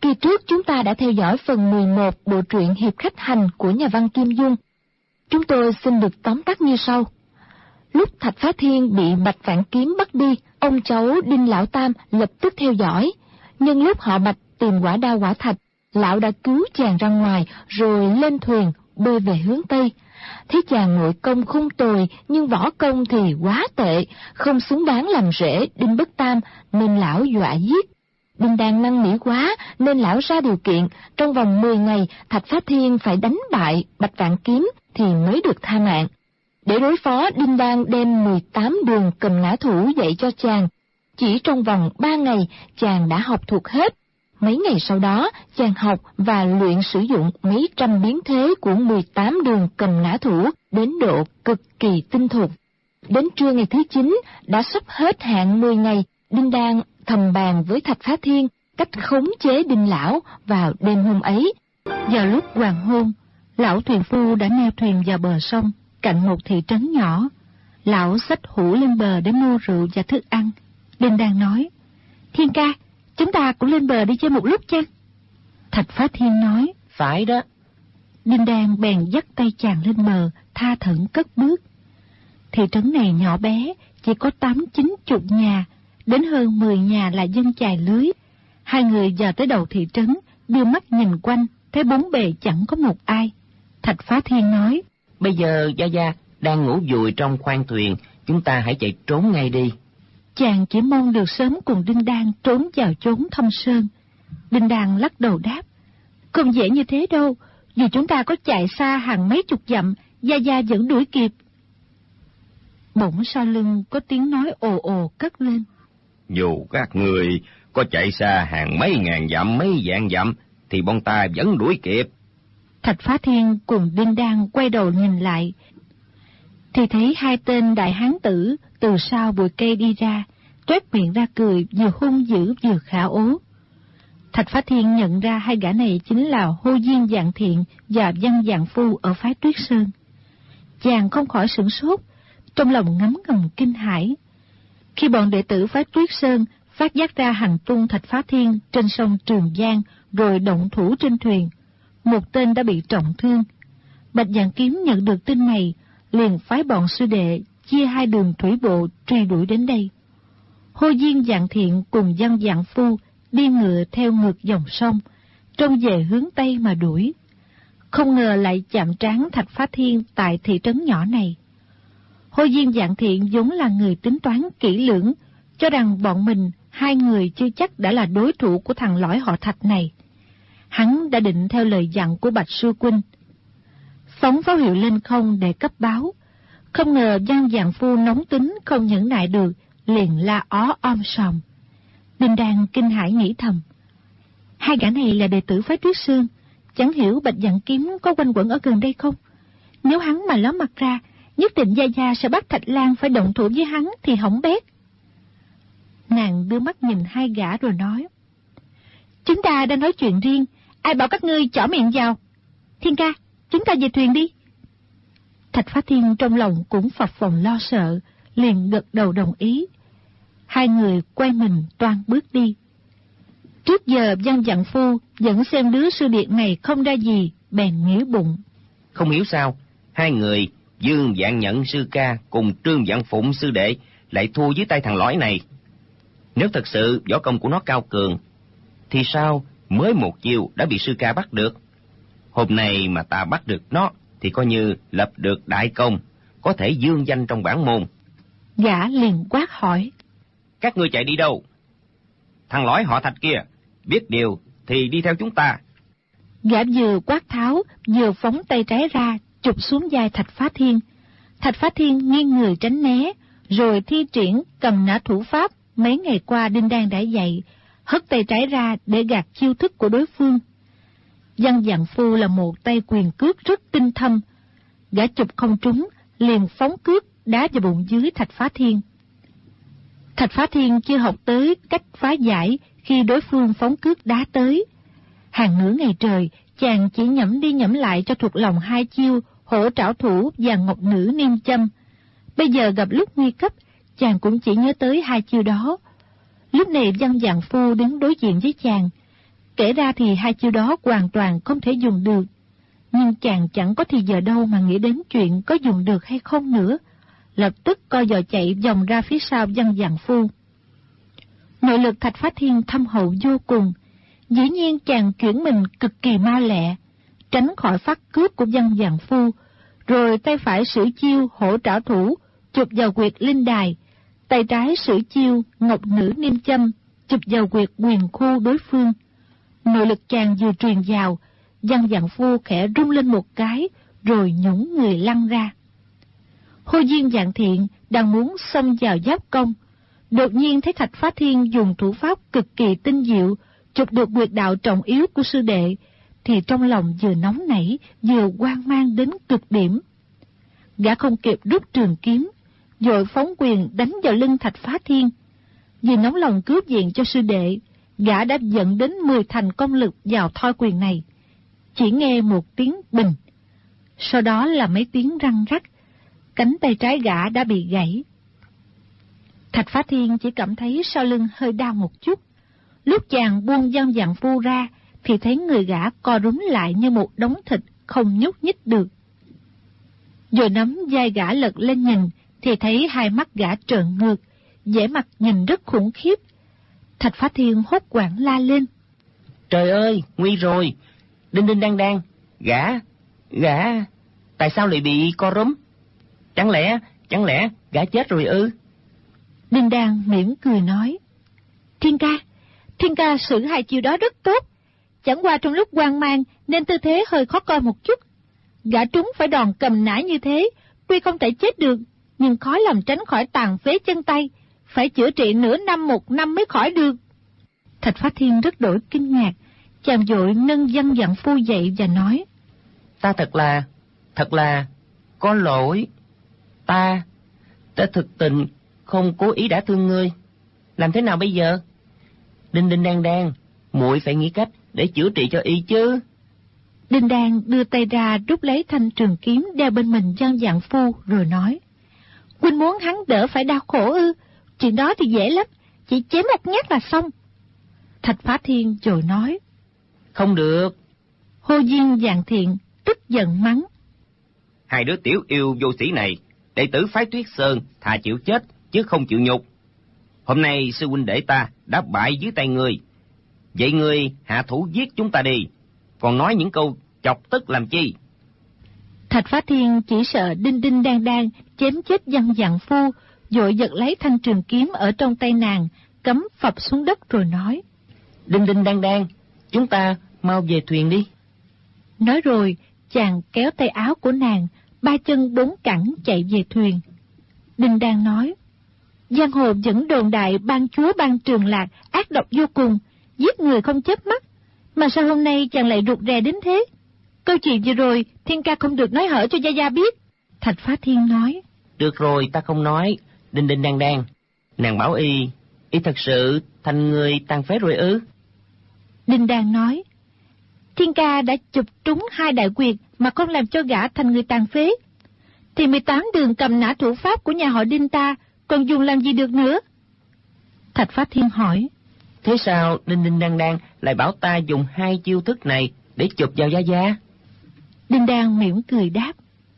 Kỳ trước chúng ta đã theo dõi phần 11 bộ truyện Hiệp Khách Hành của nhà văn Kim Dung. Chúng tôi xin được tóm tắt như sau. Lúc Thạch Phá Thiên bị Bạch Vạn Kiếm bắt đi, ông cháu Đinh Lão Tam lập tức theo dõi. Nhân lúc họ Bạch tìm quả đao quả thạch, lão đã cứu chàng ra ngoài rồi lên thuyền bơi về hướng Tây. Thấy chàng nội công không tồi nhưng võ công thì quá tệ, không xứng đáng làm rể Đinh Bất Tam nên lão dọa giết. Đinh Đan năn nỉ quá nên lão ra điều kiện trong vòng 10 ngày Thạch Phá Thiên phải đánh bại Bạch Vạn Kiếm thì mới được tha mạng. Để đối phó, Đinh Đan đem 18 đường cầm ngã thủ dạy cho chàng. Chỉ trong vòng 3 ngày chàng đã học thuộc hết. Mấy ngày sau đó chàng học và luyện sử dụng mấy trăm biến thế của 18 đường cầm ngã thủ đến độ cực kỳ tinh thục. Đến trưa ngày thứ 9 đã sắp hết hạn 10 ngày, Đinh Đan thầm bàn với Thạch Phá Thiên cách khống chế Đinh lão vào đêm hôm ấy. Vào lúc hoàng hôn, lão thuyền phu đã neo thuyền vào bờ sông cạnh một thị trấn nhỏ. Lão xách hũ lên bờ để mua rượu và thức ăn. Đinh Đan nói: "Thiên ca, chúng ta cũng lên bờ đi chơi một lúc chăng?" Thạch Phá Thiên nói: "Phải đó." Đinh Đan bèn dắt tay chàng lên bờ, tha thẩn cất bước. Thị trấn này nhỏ bé, chỉ có 8-9 nhà, đến hơn 10 nhà là dân chài lưới. Hai người vào tới đầu thị trấn, đưa mắt nhìn quanh, thấy bốn bề chẳng có một ai. Thạch Phá Thiên nói: "Bây giờ Gia Gia đang ngủ vùi trong khoang thuyền, chúng ta hãy chạy trốn ngay đi." Chàng chỉ mong được sớm cùng Đinh Đan trốn vào chốn thâm sơn. Đinh Đan lắc đầu đáp: "Không dễ như thế đâu, dù chúng ta có chạy xa hàng mấy chục dặm, Gia Gia vẫn đuổi kịp." Bỗng sau lưng có tiếng nói ồ ồ cất lên: "Dù các người có chạy xa hàng mấy ngàn dặm, mấy vạn dặm, thì bọn ta vẫn đuổi kịp." Thạch Phá Thiên cùng Đinh Đan quay đầu nhìn lại, thì thấy hai tên đại hán tử từ sau bụi cây đi ra, toét miệng ra cười, vừa hung dữ vừa khả ố. Thạch Phá Thiên nhận ra hai gã này chính là Hô Diên Vạn Thiện và Văn Vạn Phu ở phái Tuyết Sơn. Chàng không khỏi sửng sốt, trong lòng ngấm ngầm kinh hãi. Khi bọn đệ tử phái Tuyết Sơn phát giác ra hành tung Thạch Phá Thiên trên sông Trường Giang rồi động thủ trên thuyền, một tên đã bị trọng thương. Bạch Vạn Kiếm nhận được tin này, liền phái bọn sư đệ chia hai đường thủy bộ truy đuổi đến đây. Hô Diên Vạn Thiện cùng Văn Vạn Phu đi ngựa theo ngược dòng sông, trông về hướng Tây mà đuổi. Không ngờ lại chạm trán Thạch Phá Thiên tại thị trấn nhỏ này. Hô Diên Vạn Thiện vốn là người tính toán kỹ lưỡng, cho rằng bọn mình hai người chưa chắc đã là đối thủ của thằng lõi họ Thạch này. Hắn đã định theo lời dặn của Bạch Sư Huynh, phóng pháo hiệu lên không để cấp báo. Không ngờ Văn Vạn Phu nóng tính không nhẫn nại được, liền la ó om sòm. Đinh Đan kinh hãi nghĩ thầm: hai gã này là đệ tử phái Tuyết Sơn, chẳng hiểu Bạch Vạn Kiếm có quanh quẩn ở gần đây không? Nếu hắn mà ló mặt ra, nhất định Gia Gia sẽ bắt Thạch Lan phải động thủ với hắn thì hỏng bét. Nàng đưa mắt nhìn hai gã rồi nói: chúng ta đang nói chuyện riêng, ai bảo các ngươi chỏ miệng vào? Thiên ca, chúng ta về thuyền đi. Thạch Phá Thiên trong lòng cũng phập phồng lo sợ, liền gật đầu đồng ý. Hai người quay mình toan bước đi. Trước giờ Văn Vạn Phu vẫn xem đứa sư điệt này không ra gì, bèn nghĩ bụng: không hiểu sao hai người Dương Vạn Nhận sư ca cùng Trương Vạn Phụng sư đệ lại thua dưới tay thằng lõi này. Nếu thật sự võ công của nó cao cường, thì sao mới một chiều đã bị sư ca bắt được? Hôm nay mà ta bắt được nó thì coi như lập được đại công, có thể dương danh trong bản môn. Gã liền quát hỏi: các ngươi chạy đi đâu? Thằng lõi họ Thạch kia biết điều thì đi theo chúng ta. Gã vừa quát tháo vừa phóng tay trái ra chụp xuống vai Thạch Phá Thiên. Thạch Phá Thiên nghiêng người tránh né, rồi thi triển cầm nã thủ pháp mấy ngày qua Đinh Đan đã dạy, hất tay trái ra để gạt chiêu thức của đối phương. Văn Vạn Phu là một tay quyền cước rất tinh thâm, gã chụp không trúng, liền phóng cước đá vào bụng dưới Thạch Phá Thiên. Thạch Phá Thiên chưa học tới cách phá giải khi đối phương phóng cước đá tới. Hàng nửa ngày trời, chàng chỉ nhẩm đi nhẩm lại cho thuộc lòng hai chiêu hổ trảo thủ và ngọc nữ niêm châm. Bây giờ gặp lúc nguy cấp, chàng cũng chỉ nhớ tới hai chiêu đó. Lúc này Văn Vạn Phu đứng đối diện với chàng, Kể ra thì hai chiêu đó hoàn toàn không thể dùng được, nhưng chàng chẳng có thì giờ đâu mà nghĩ đến chuyện có dùng được hay không nữa, lập tức co giò chạy vòng ra phía sau Văn Vạn Phu. Nội lực Thạch Phá Thiên thâm hậu vô cùng, dĩ nhiên chàng chuyển mình cực kỳ mau lẹ, tránh khỏi phát cướp của Văn Vạn Phu, rồi tay phải sử chiêu hổ trảo thủ chụp vào quyệt linh đài, tay trái sử chiêu ngọc nữ niêm châm chụp vào quyệt quyền khu đối phương. Nội lực chàng vừa truyền vào, Văn Vạn Phu khẽ rung lên một cái, rồi nhũng người lăn ra. Hô Diên Vạn Thiện đang muốn xông vào giáp công, đột nhiên thấy Thạch Phá Thiên dùng thủ pháp cực kỳ tinh diệu chụp được quyệt đạo trọng yếu của sư đệ, thì trong lòng vừa nóng nảy vừa hoang mang đến cực điểm. Gã không kịp rút trường kiếm, vội phóng quyền đánh vào lưng Thạch Phá Thiên. Vì nóng lòng cướp diện cho sư đệ, gã đã dẫn đến 10 thành công lực vào thoi quyền này. Chỉ nghe một tiếng bình, sau đó là mấy tiếng răng rắc, cánh tay trái gã đã bị gãy. Thạch Phá Thiên chỉ cảm thấy sau lưng hơi đau một chút. Lúc chàng buông Văn Vạn Phu ra, thì thấy người gã co rúm lại như một đống thịt, không nhúc nhích được. Rồi nắm vai gã lật lên nhìn, thì thấy hai mắt gã trợn ngược, vẻ mặt nhìn rất khủng khiếp. Thạch Phá Thiên hốt hoảng la lên: Trời ơi, nguy rồi! Đinh đinh đang đang, gã, tại sao lại bị co rúm? Chẳng lẽ gã chết rồi ư? Đinh Đan mỉm cười nói: Thiên ca xử hai chiêu đó rất tốt, chẳng qua trong lúc hoang mang nên tư thế hơi khó coi một chút. Gã trúng phải đòn cầm nã như thế, tuy không thể chết được, nhưng khó lòng tránh khỏi tàn phế chân tay, phải chữa trị nửa năm một năm mới khỏi được. Thạch Phá Thiên rất đổi kinh ngạc, chàng vội nâng Văn Vạn Phu dậy và nói: Ta thật là có lỗi. Ta thực tình không cố ý đã thương ngươi. Làm thế nào bây giờ? Đinh đinh đang đang, muội phải nghĩ cách để chữa trị cho y chứ. Đinh Đan đưa tay ra rút lấy thanh trường kiếm đeo bên mình Văn Vạn Phu rồi nói: Huynh muốn hắn đỡ phải đau khổ ư? Chuyện đó thì dễ lắm, chỉ chém một nhát là xong. Thạch Phá Thiên rồi nói: Không được. Hô Diên Vạn Thiện tức giận mắng: Hai đứa tiểu yêu vô sĩ này, đệ tử phái Tuyết Sơn thà chịu chết chứ không chịu nhục. Hôm nay sư huynh đệ ta đã bại dưới tay ngươi, vậy ngươi hạ thủ giết chúng ta đi, còn nói những câu chọc tức làm chi? Thạch Phá Thiên chỉ sợ đinh đinh đang đang chém chết Văn Vạn Phu, vội giật lấy thanh trường kiếm ở trong tay nàng, cắm phập xuống đất rồi nói: Đinh đinh đang đang, chúng ta mau về thuyền đi. Nói rồi chàng kéo tay áo của nàng, ba chân bốn cẳng chạy về thuyền. Đinh Đan nói: Giang hồ vẫn đồn đại ban chúa Ban Trường Lạc ác độc vô cùng, giết người không chớp mắt, mà sao hôm nay chàng lại rụt rè đến thế? Câu chuyện vừa rồi Thiên ca không được nói hở cho Gia Gia biết. Thạch Phá Thiên nói: Được rồi, ta không nói. Đinh đinh đang đang, nàng bảo y thật sự thành người tàn phế rồi ư? Đinh Đan nói: Thiên ca đã chụp trúng hai đại quyệt mà không làm cho gã thành người tàn phế, thì 18 đường cầm nã thủ pháp của nhà họ Đinh ta còn dùng làm gì được nữa? Thạch Phá Thiên hỏi: Thế sao đinh đinh đang đang lại bảo ta dùng hai chiêu thức này để chụp vào Gia Gia? Đinh Đan mỉm cười đáp: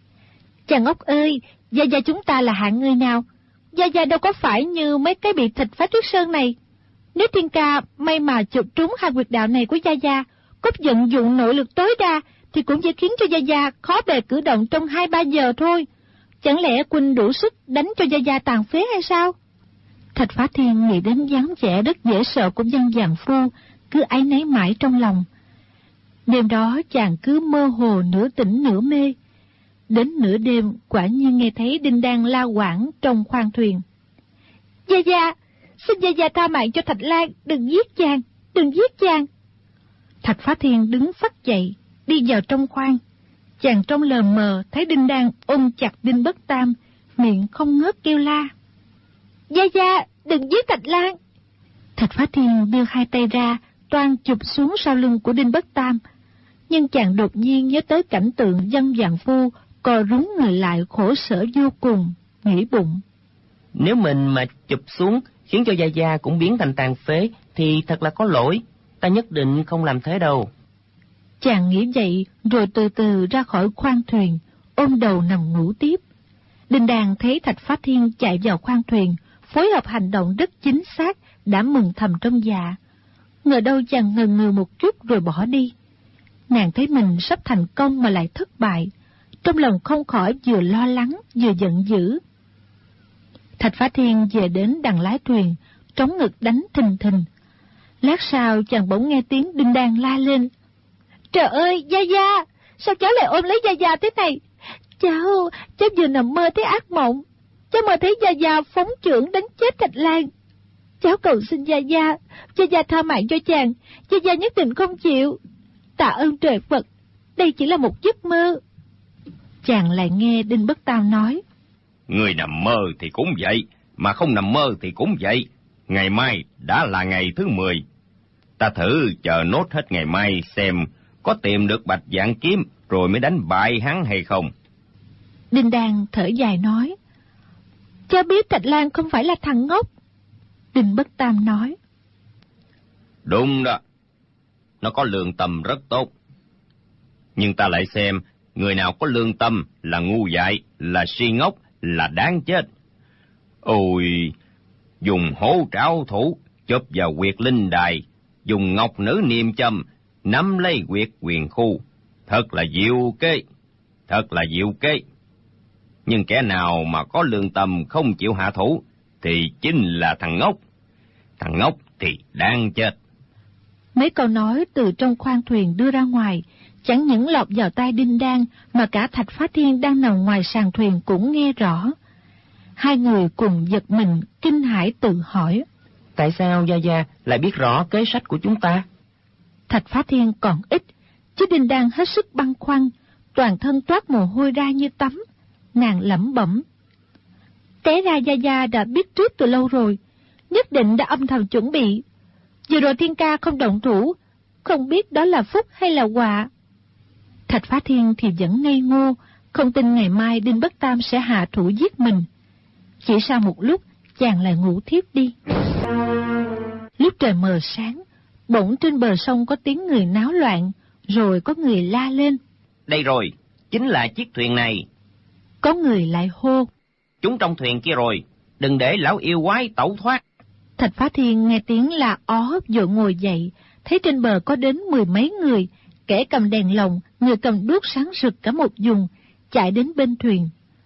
Chàng ốc ơi, Gia Gia chúng ta là hạng người nào? Gia Gia đâu có phải như mấy cái bị thịt phá Tuyết Sơn này. Nếu Thiên ca may mà chụp trúng hai quyệt đạo này của Gia Gia, có vận dụng nội lực tối đa, thì cũng chỉ khiến cho Gia Gia khó bề cử động trong 2-3 giờ thôi. Chẳng lẽ Huynh đủ sức đánh cho Gia Gia tàn phế hay sao? Thạch Phá Thiên nghĩ đến dáng vẻ rất dễ sợ của Văn Vạn Phu, cứ áy náy mãi trong lòng. Đêm đó chàng cứ mơ hồ nửa tỉnh nửa mê. Đến nửa đêm quả nhiên nghe thấy Đinh Đan la quảng trong khoang thuyền: Gia Gia, xin Gia Gia tha mạng cho Thạch Lan, đừng giết chàng. Thạch Phá Thiên đứng phắt dậy, đi vào trong khoang. Chàng trong lờ mờ thấy Đinh Đan ôm chặt Đinh Bất Tam, miệng không ngớt kêu la: Gia Gia, đừng giết Thạch Lan. Thạch Phá Thiên đưa hai tay ra, toan chụp xuống sau lưng của Đinh Bất Tam, nhưng chàng đột nhiên nhớ tới cảnh tượng Văn Vạn Phu co rúm người lại khổ sở vô cùng, nghĩ bụng: Nếu mình mà chụp xuống khiến cho Gia Gia cũng biến thành tàn phế thì thật là có lỗi. Ta nhất định không làm thế đâu. Chàng nghĩ vậy rồi từ từ ra khỏi khoang thuyền, ôm đầu nằm ngủ tiếp. Đinh Đàn thấy Thạch Phá Thiên chạy vào khoang thuyền, phối hợp hành động rất chính xác, đã mừng thầm trong dạ. Ngờ đâu chàng ngần ngừ một chút rồi bỏ đi. Nàng thấy mình sắp thành công mà lại thất bại, trong lòng không khỏi vừa lo lắng vừa giận dữ. Thạch Phá Thiên về đến đằng lái thuyền, trống ngực đánh thình thình. Lát sau chàng bỗng nghe tiếng Đinh Đàn la lên: "Trời ơi, Gia Gia, sao cháu lại ôm lấy Gia Gia thế này? Cháu vừa nằm mơ thấy ác mộng. Cháu mơ thấy Gia Gia phóng chưởng đánh chết Thạch Lan. Cháu cầu xin Gia Gia tha mạng cho chàng. Gia Gia nhất định không chịu. Tạ ơn trời Phật, đây chỉ là một giấc mơ." Chàng lại nghe Đinh Bất Tam nói: "Người nằm mơ thì cũng vậy, mà không nằm mơ thì cũng vậy. Ngày mai đã là ngày thứ 10. Ta thử chờ nốt hết ngày mai xem có tìm được Bạch Vạn Kiếm rồi mới đánh bại hắn hay không." Đinh Đàn thở dài nói: "Cháu biết Thạch Lan không phải là thằng ngốc." Đinh Bất Tam nói: "Đúng đó, nó có lương tâm rất tốt. Nhưng ta lại xem, người nào có lương tâm là ngu dại, là si ngốc, là đáng chết. Ôi, dùng hổ trảo thủ chộp vào huyệt linh đài, dùng ngọc nữ niệm châm nắm lấy huyệt quyền khu, thật là diệu kế, thật là diệu kế. Nhưng kẻ nào mà có lương tâm không chịu hạ thủ thì chính là thằng ngốc. Thằng ngốc thì đang chết." Mấy câu nói từ trong khoang thuyền đưa ra ngoài, chẳng những lọt vào tai Đinh Đan mà cả Thạch Phá Thiên đang nằm ngoài sàn thuyền cũng nghe rõ. Hai người cùng giật mình, kinh hãi tự hỏi: Tại sao Gia Gia lại biết rõ kế sách của chúng ta? Thạch Phá Thiên còn ít, chứ Đinh Đan hết sức băn khoăn, toàn thân toát mồ hôi ra như tắm. Nàng lẩm bẩm: "Té ra Gia Gia đã biết trước từ lâu rồi, nhất định đã âm thầm chuẩn bị. Vừa rồi Thiên ca không động thủ, không biết đó là phúc hay là họa." Thạch Phá Thiên thì vẫn ngây ngô, không tin ngày mai Đinh Bất Tam sẽ hạ thủ giết mình. Chỉ sau một lúc, chàng lại ngủ thiếp đi. Lúc trời mờ sáng, bỗng trên bờ sông có tiếng người náo loạn, rồi có người la lên: "Đây rồi, chính là chiếc thuyền này." Có người lại hô: "Chúng trong thuyền kia rồi, đừng để lão yêu quái tẩu thoát." Thạch Phá Thiên nghe tiếng la ó vội ngồi dậy, thấy trên bờ có đến 10 mấy người, kẻ cầm đèn lồng, người cầm đuốc sáng rực cả một vùng, chạy đến bên thuyền.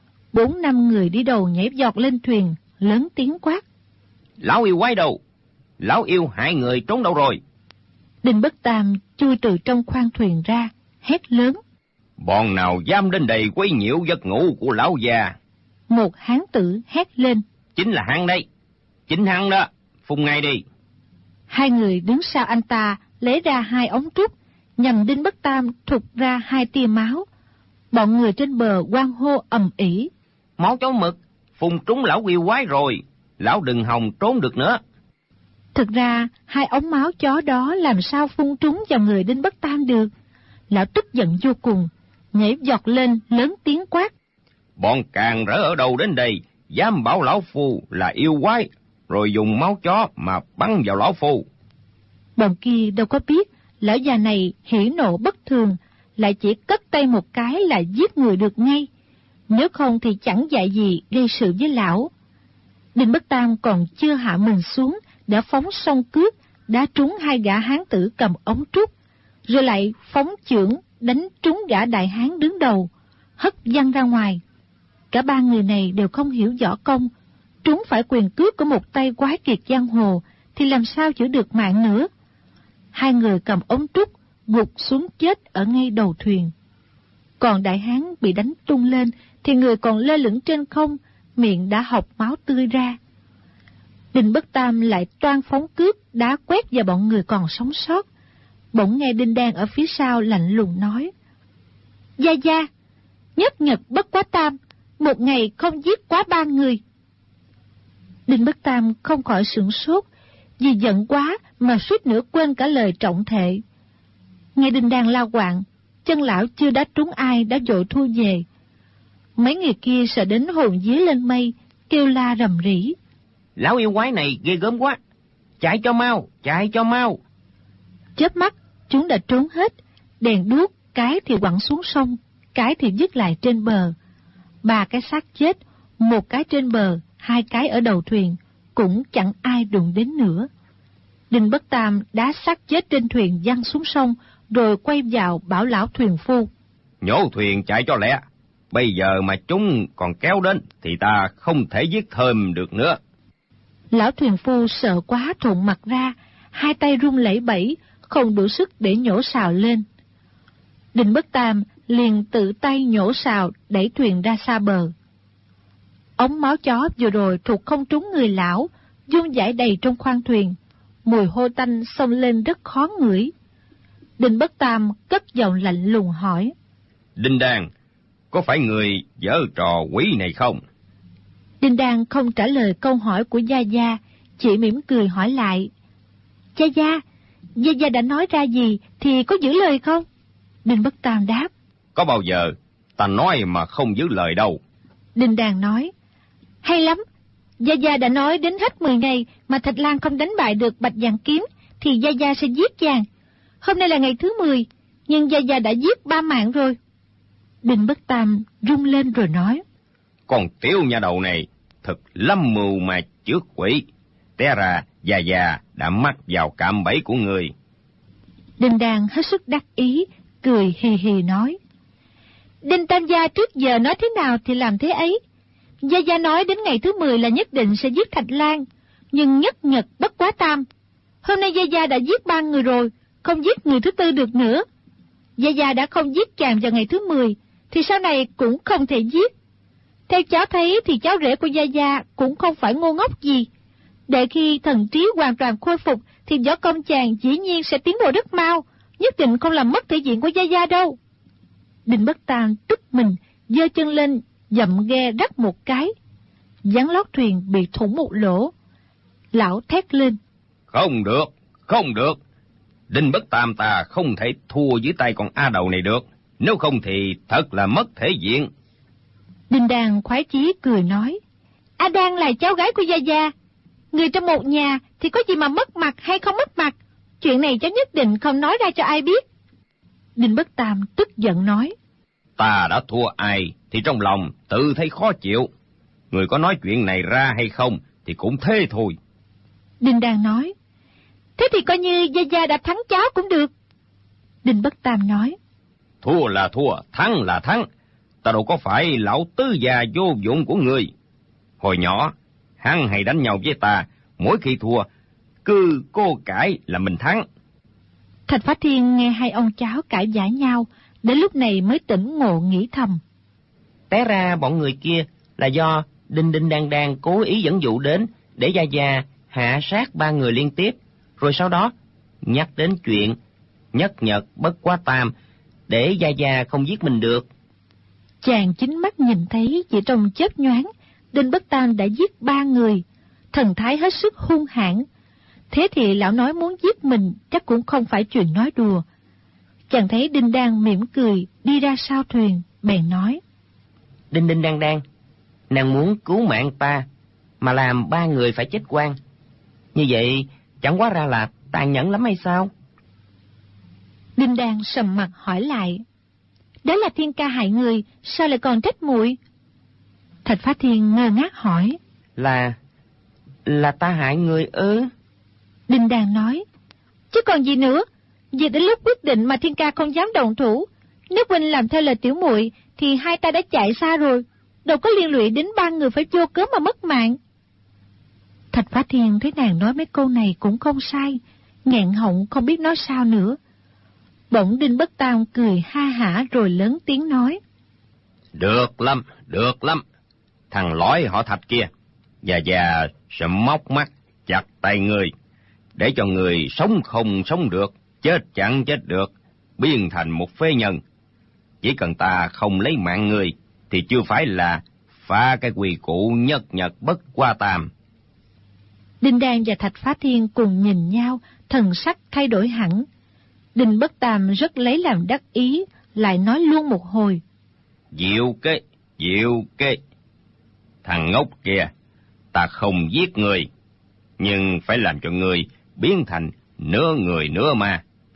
4-5 người đi đầu nhảy giọt lên thuyền, lớn tiếng quát: "Lão yêu quái đâu? Lão yêu hại người trốn đâu rồi?" Đinh Bất Tam chui từ trong khoang thuyền ra, hét lớn: "Bọn nào dám đến đây quấy nhiễu giấc ngủ của lão già?" Một hán tử hét lên: "Chính là hắn đây, chính hắn đó, phun ngay đi." Hai người đứng sau anh ta lấy ra 2 ống trúc, nhằm Đinh Bất Tam thụt ra 2 tia máu. Bọn người trên bờ hoan hô ầm ĩ: "Máu chó mực, phun trúng lão yêu quái rồi, lão đừng hòng trốn được nữa." Thực ra 2 ống máu chó đó làm sao phun trúng vào người Đinh Bất Tam được. Lão tức giận vô cùng, nhảy giọt lên lớn tiếng quát: "Bọn càng rỡ ở đâu đến đây, dám bảo lão phu là yêu quái, rồi dùng máu chó mà bắn vào lão phu." Bọn kia đâu có biết lão già này hỉ nộ bất thường, lại chỉ cất tay một cái là giết người được ngay, nếu không thì chẳng dạy gì gây sự với lão. Đinh Bất Tam còn chưa hạ mình xuống đã phóng song cước, đá trúng 2 gã hán tử cầm ống trúc, rồi lại phóng chưởng đánh trúng gã đại hán đứng đầu, hất văng ra ngoài. Cả 3 người này đều không hiểu võ công, trúng phải quyền cước của một tay quái kiệt giang hồ thì làm sao giữ được mạng nữa. 2 người cầm ống trúc gục xuống chết ở ngay đầu thuyền. Còn đại hán bị đánh tung lên thì người còn lơ lửng trên không, miệng đã hộc máu tươi ra. Đinh Bất Tam lại toan phóng cước đá quét vào bọn người còn sống sót. Bỗng nghe Đinh Đan ở phía sau lạnh lùng nói: "Gia Gia, nhất nhật bất quá tam, một ngày không giết quá 3 người." Đinh Bất Tam không khỏi sửng sốt, vì giận quá mà suýt nữa quên cả lời trọng thệ. Nghe Đinh Đan la quạng, chân lão chưa đá trúng ai đã vội thu về. Mấy người kia sợ đến hồn vía lên mây, kêu la rầm rĩ: "Lão yêu quái này ghê gớm quá, chạy cho mau, chạy cho mau." Chớp mắt, chúng đã trốn hết, đèn đuốc, cái thì quẳng xuống sông, cái thì dứt lại trên bờ. 3 cái xác chết, 1 cái trên bờ, 2 cái ở đầu thuyền, cũng chẳng ai đụng đến nữa. Đinh Bất Tam đá xác chết trên thuyền văng xuống sông, rồi quay vào bảo lão thuyền phu: Nhổ thuyền chạy cho lẹ, bây giờ mà chúng còn kéo đến thì ta không thể giết thêm được nữa. Lão thuyền phu sợ quá rụng mặt ra, 2 tay run lẩy bẩy, không đủ sức để nhổ sào lên. Đinh Bất Tam liền tự tay nhổ sào đẩy thuyền ra xa bờ. Ống máu chó vừa rồi thuộc không trúng người lão, dung dãi đầy trong khoang thuyền, mùi hôi tanh xông lên rất khó ngửi. Đinh Bất Tam cất giọng lạnh lùng hỏi: Đinh Đan, có phải người giở trò quỷ này không? Đinh Đan không trả lời câu hỏi của Gia Gia, chỉ mỉm cười hỏi lại: Gia Gia đã nói ra gì thì có giữ lời không? Đinh Bất Tam đáp: Có bao giờ ta nói mà không giữ lời đâu. Đinh Đan nói: Hay lắm, Gia Gia đã nói đến hết 10 ngày mà Thạch Lan không đánh bại được Bạch Vàng Kiếm thì Gia Gia sẽ giết chàng. Hôm nay là ngày thứ 10, nhưng Gia Gia đã giết 3 mạng rồi. Đinh Bất Tam rung lên rồi nói: Con tiểu nhà đầu này thật lâm mưu mà trước quỷ, té ra Gia Gia đã mắc vào cạm bẫy của người. Đinh Đan hết sức đắc ý, cười hì hì nói: Đinh Tam gia trước giờ nói thế nào thì làm thế ấy. Gia Gia nói đến ngày thứ 10 là nhất định sẽ giết Thạch Lan, nhưng nhất nhật bất quá tam. Hôm nay Gia Gia đã giết 3 người rồi, không giết người thứ 4 được nữa. Gia Gia đã không giết chàng vào ngày thứ 10, thì sau này cũng không thể giết. Theo cháu thấy thì cháu rể của Gia Gia cũng không phải ngu ngốc gì. Để khi thần trí hoàn toàn khôi phục thì võ công chàng dĩ nhiên sẽ tiến bộ rất mau, nhất định không làm mất thể diện của Gia Gia đâu. Đinh Bất Tam tức mình, giơ chân lên dậm ghe rắc một cái, ván lót thuyền bị thủng một lỗ. Lão thét lên: Không được, Đinh Bất Tam ta không thể thua dưới tay con A đầu này được, nếu không thì thật là mất thể diện. Đinh Đan khoái chí cười nói: A Đan là cháu gái của Gia Gia, người trong một nhà thì có gì mà mất mặt hay không mất mặt, chuyện này cháu nhất định không nói ra cho ai biết. Đinh Bất Tam tức giận nói: Ta đã thua ai thì trong lòng tự thấy khó chịu, người có nói chuyện này ra hay không thì cũng thế thôi. Đinh Đan nói: Thế thì coi như Gia Gia đã thắng cháu cũng được. Đinh Bất Tam nói: Thua là thua, thắng là thắng, ta đâu có phải lão tứ già vô dụng của người. Hồi nhỏ, hắn hay đánh nhau với ta, mỗi khi thua, cứ cô cãi là mình thắng. Thạch Phá Thiên nghe hai ông cháu cãi vã nhau, đến lúc này mới tỉnh ngộ nghĩ thầm: Té ra bọn người kia là do Đinh Đan cố ý dẫn dụ đến để Gia Gia hạ sát 3 người liên tiếp, rồi sau đó nhắc đến chuyện nhất nhật bất quá tam để Gia Gia không giết mình được. Chàng chính mắt nhìn thấy chỉ trong chớp nhoáng, Đinh Bất Tam đã giết 3 người, thần thái hết sức hung hãn. Thế thì lão nói muốn giết mình chắc cũng không phải chuyện nói đùa. Chàng thấy Đinh Đan mỉm cười đi ra sau thuyền, bèn nói: Đinh Đan, nàng muốn cứu mạng ta mà làm 3 người phải chết oan, như vậy chẳng quá ra là tàn nhẫn lắm hay sao? Đinh Đan sầm mặt hỏi lại: Đó là Thiên Ca hại người, sao lại còn trách muội? Thạch Phá Thiên ngơ ngác hỏi: Là ta hại người ư? Đinh Đan nói: Chứ còn gì nữa, vì đến lúc quyết định mà Thiên Ca không dám động thủ. Nếu huynh làm theo lời tiểu muội thì hai ta đã chạy xa rồi, đâu có liên lụy đến 3 người phải vô cớ mà mất mạng. Thạch Phá Thiên thấy nàng nói mấy câu này cũng không sai, nghẹn họng không biết nói sao nữa. Bỗng Đinh Bất Tam cười ha hả rồi lớn tiếng nói: Được lắm, thằng lõi họ Thạch kia, Gia sẽ móc mắt chặt tay người, để cho người sống không sống được, chết chẳng chết được, biến thành một phế nhân. Chỉ cần ta không lấy mạng người thì chưa phải là phá cái quy củ nhất nhật bất qua tam. Đinh Đan và Thạch Phá Thiên cùng nhìn nhau, thần sắc thay đổi hẳn. Đinh Bất Tam rất lấy làm đắc ý, lại nói luôn một hồi: Diệu kế, thằng ngốc kia, ta không giết người, nhưng phải làm cho người biến thành nửa người nửa ma,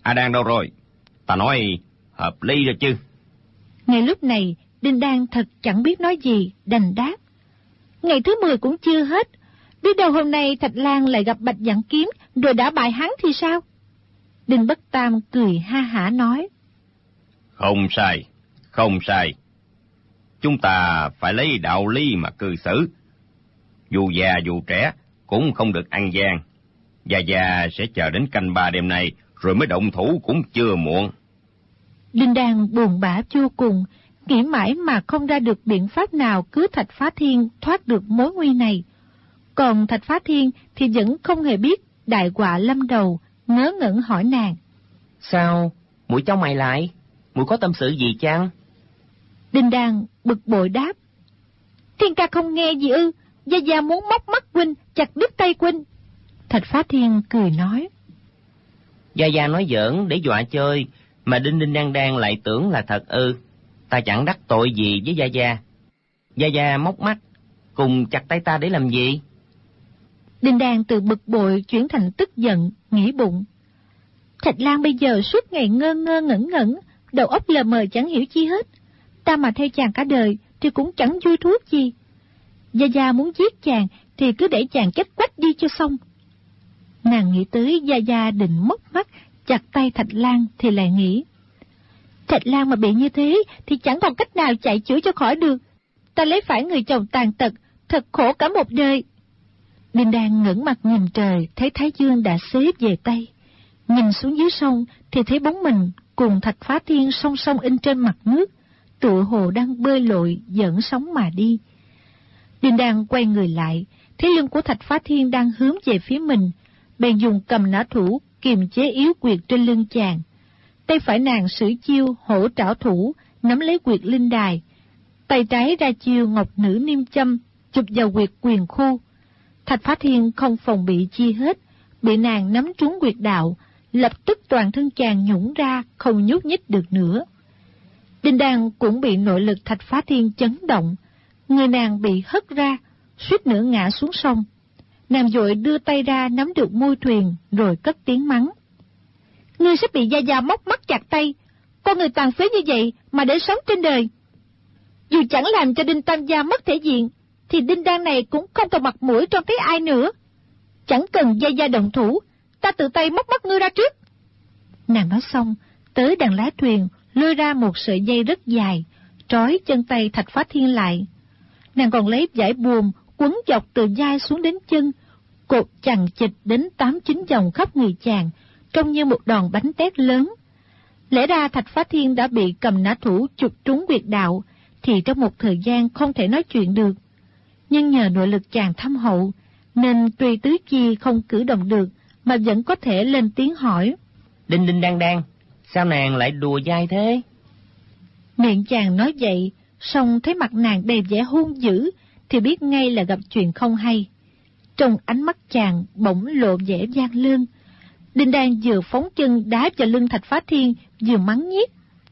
A Đan đâu rồi? Ta nói hợp lý rồi chứ. Ngay lúc này, Đinh Đan thật chẳng biết nói gì, đành đáp. Ngày thứ 10 cũng chưa hết. Biết đâu hôm nay Thạch Lang lại gặp Bạch Dặn Kiếm, rồi đã bại hắn thì sao? Đinh Bất Tam cười ha hả nói. Không sai, không sai. Chúng ta phải lấy đạo lý mà cư xử. Dù già dù trẻ cũng không được ăn gian. Già sẽ chờ đến canh 3 đêm nay rồi mới động thủ cũng chưa muộn. Đinh Đan buồn bã vô cùng, nghĩ mãi mà không ra được biện pháp nào cứu Thạch Phá Thiên thoát được mối nguy này. Còn Thạch Phá Thiên thì vẫn không hề biết đại họa lâm đầu, ngớ ngẩn hỏi nàng. Sao muội trong mày lại? Muội có tâm sự gì chăng? Đinh Đan bực bội đáp. Thiên ca không nghe gì ư? Gia muốn móc mắt huynh, chặt đứt tay huynh. Thạch Phá Thiên cười nói. Gia nói giỡn để dọa chơi, mà Đinh Đan lại tưởng là thật ư? Ta chẳng đắc tội gì với Gia. Gia móc mắt, cùng chặt tay ta để làm gì? Đinh Đan từ bực bội chuyển thành tức giận, nghĩ bụng. Thạch Lang bây giờ suốt ngày ngơ ngẩn, đầu óc lờ mờ chẳng hiểu chi hết. Ta mà theo chàng cả đời thì cũng chẳng vui thú gì. Gia muốn giết chàng thì cứ để chàng chết quách đi cho xong. Nàng nghĩ tới Gia định móc mắt chặt tay Thạch Lang thì lại nghĩ. Thạch Lang mà bị như thế thì chẳng còn cách nào chạy chữa cho khỏi được. Ta lấy phải người chồng tàn tật, thật khổ cả một đời. Đinh Đan ngẩng mặt nhìn trời, thấy Thái Dương đã xế về Tây. Nhìn xuống dưới sông thì thấy bóng mình cùng Thạch Phá Thiên song song in trên mặt nước, tựa hồ đang bơi lội dẫn sóng mà đi. Đinh Đan quay người lại, thấy lưng của Thạch Phá Thiên đang hướng về phía mình, bèn dùng cầm nã thủ kiềm chế yếu quyệt trên lưng chàng. Tay phải nàng sử chiêu hổ trảo thủ, nắm lấy quyệt linh đài. Tay trái ra chiêu ngọc nữ niêm châm, chụp vào quyệt quyền khu. Thạch Phá Thiên không phòng bị chi hết, bị nàng nắm trúng quyệt đạo, lập tức toàn thân chàng nhũn ra, không nhúc nhích được nữa. Đinh Đan cũng bị nội lực Thạch Phá Thiên chấn động, người nàng bị hất ra, suýt nữa ngã xuống sông. Nàng vội đưa tay ra nắm được môi thuyền, rồi cất tiếng mắng. Ngươi sẽ bị Gia móc mắt chặt tay, con người tàn phế như vậy mà để sống trên đời. Dù chẳng làm cho Đinh Tam Gia mất thể diện, thì Đinh Đan này cũng không còn mặt mũi trong thấy ai nữa. Chẳng cần Gia động thủ, ta tự tay móc mắt ngươi ra trước. Nàng nói xong, tới đằng lái thuyền, lôi ra một sợi dây rất dài, trói chân tay Thạch Phá Thiên lại. Nàng còn lấy vải buồm quấn dọc từ vai xuống đến chân, cột chằng chịt đến 8-9 vòng khắp người chàng, trông như một đòn bánh tét lớn. Lẽ ra Thạch Phá Thiên đã bị cầm nã thủ chụp trúng huyệt đạo, thì trong một thời gian không thể nói chuyện được. Nhưng nhờ nội lực chàng thâm hậu, nên tuy tứ chi không cử động được, mà vẫn có thể lên tiếng hỏi. Đinh Đan, sao nàng lại đùa dai thế? Miệng chàng nói vậy, song thấy mặt nàng đầy vẻ hung dữ, thì biết ngay là gặp chuyện không hay. Trong ánh mắt chàng bỗng lộ vẻ gian lương. Đinh Đan vừa phóng chân đá vào lưng Thạch Phá Thiên, vừa mắng nhiếc.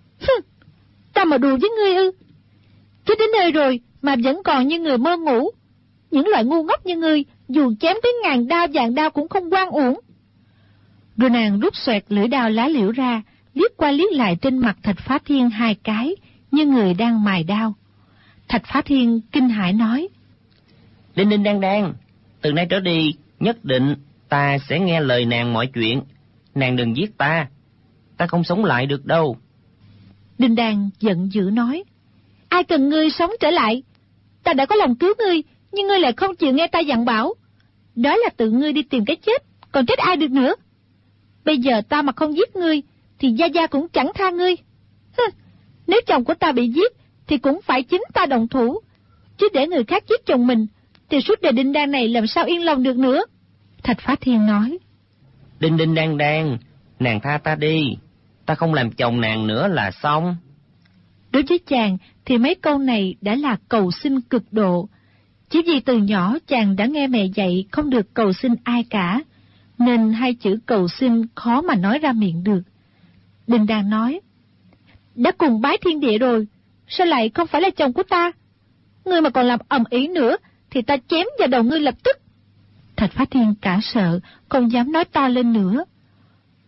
Ta mà đùa với ngươi ư? Chứ đến nơi rồi mà vẫn còn như người mơ ngủ. Những loại ngu ngốc như ngươi, dù chém tới 1000 đao vạn đao cũng không oan uổng. Rồi nàng rút xoẹt lưỡi đao lá liễu ra, liếc qua liếc lại trên mặt Thạch Phá Thiên 2 cái, như người đang mài đao. Thạch Phá Thiên kinh hãi nói. Đinh Đan, từ nay trở đi, nhất định ta sẽ nghe lời nàng mọi chuyện. Nàng đừng giết ta không sống lại được đâu. Đinh Đan giận dữ nói. Ai cần ngươi sống trở lại? Ta đã có lòng cứu ngươi, nhưng ngươi lại không chịu nghe ta dặn bảo. Đó là tự ngươi đi tìm cái chết, còn trách ai được nữa. Bây giờ ta mà không giết ngươi, thì Gia cũng chẳng tha ngươi. Nếu chồng của ta bị giết, thì cũng phải chính ta đồng thủ. Chứ để người khác giết chồng mình, thì suốt đời Đinh Đan này làm sao yên lòng được nữa. Thạch Phá Thiên nói. Đinh Đan, nàng tha ta đi, ta không làm chồng nàng nữa là xong. Đối với chàng thì mấy câu này đã là cầu xin cực độ. Chỉ vì từ nhỏ chàng đã nghe mẹ dạy không được cầu xin ai cả, nên 2 chữ cầu xin khó mà nói ra miệng được. Đinh Đan nói. Đã cùng bái thiên địa rồi, sao lại không phải là chồng của ta? Ngươi mà còn làm ầm ĩ nữa, thì ta chém vào đầu ngươi lập tức. Thạch Phá Thiên cả sợ, không dám nói to lên nữa.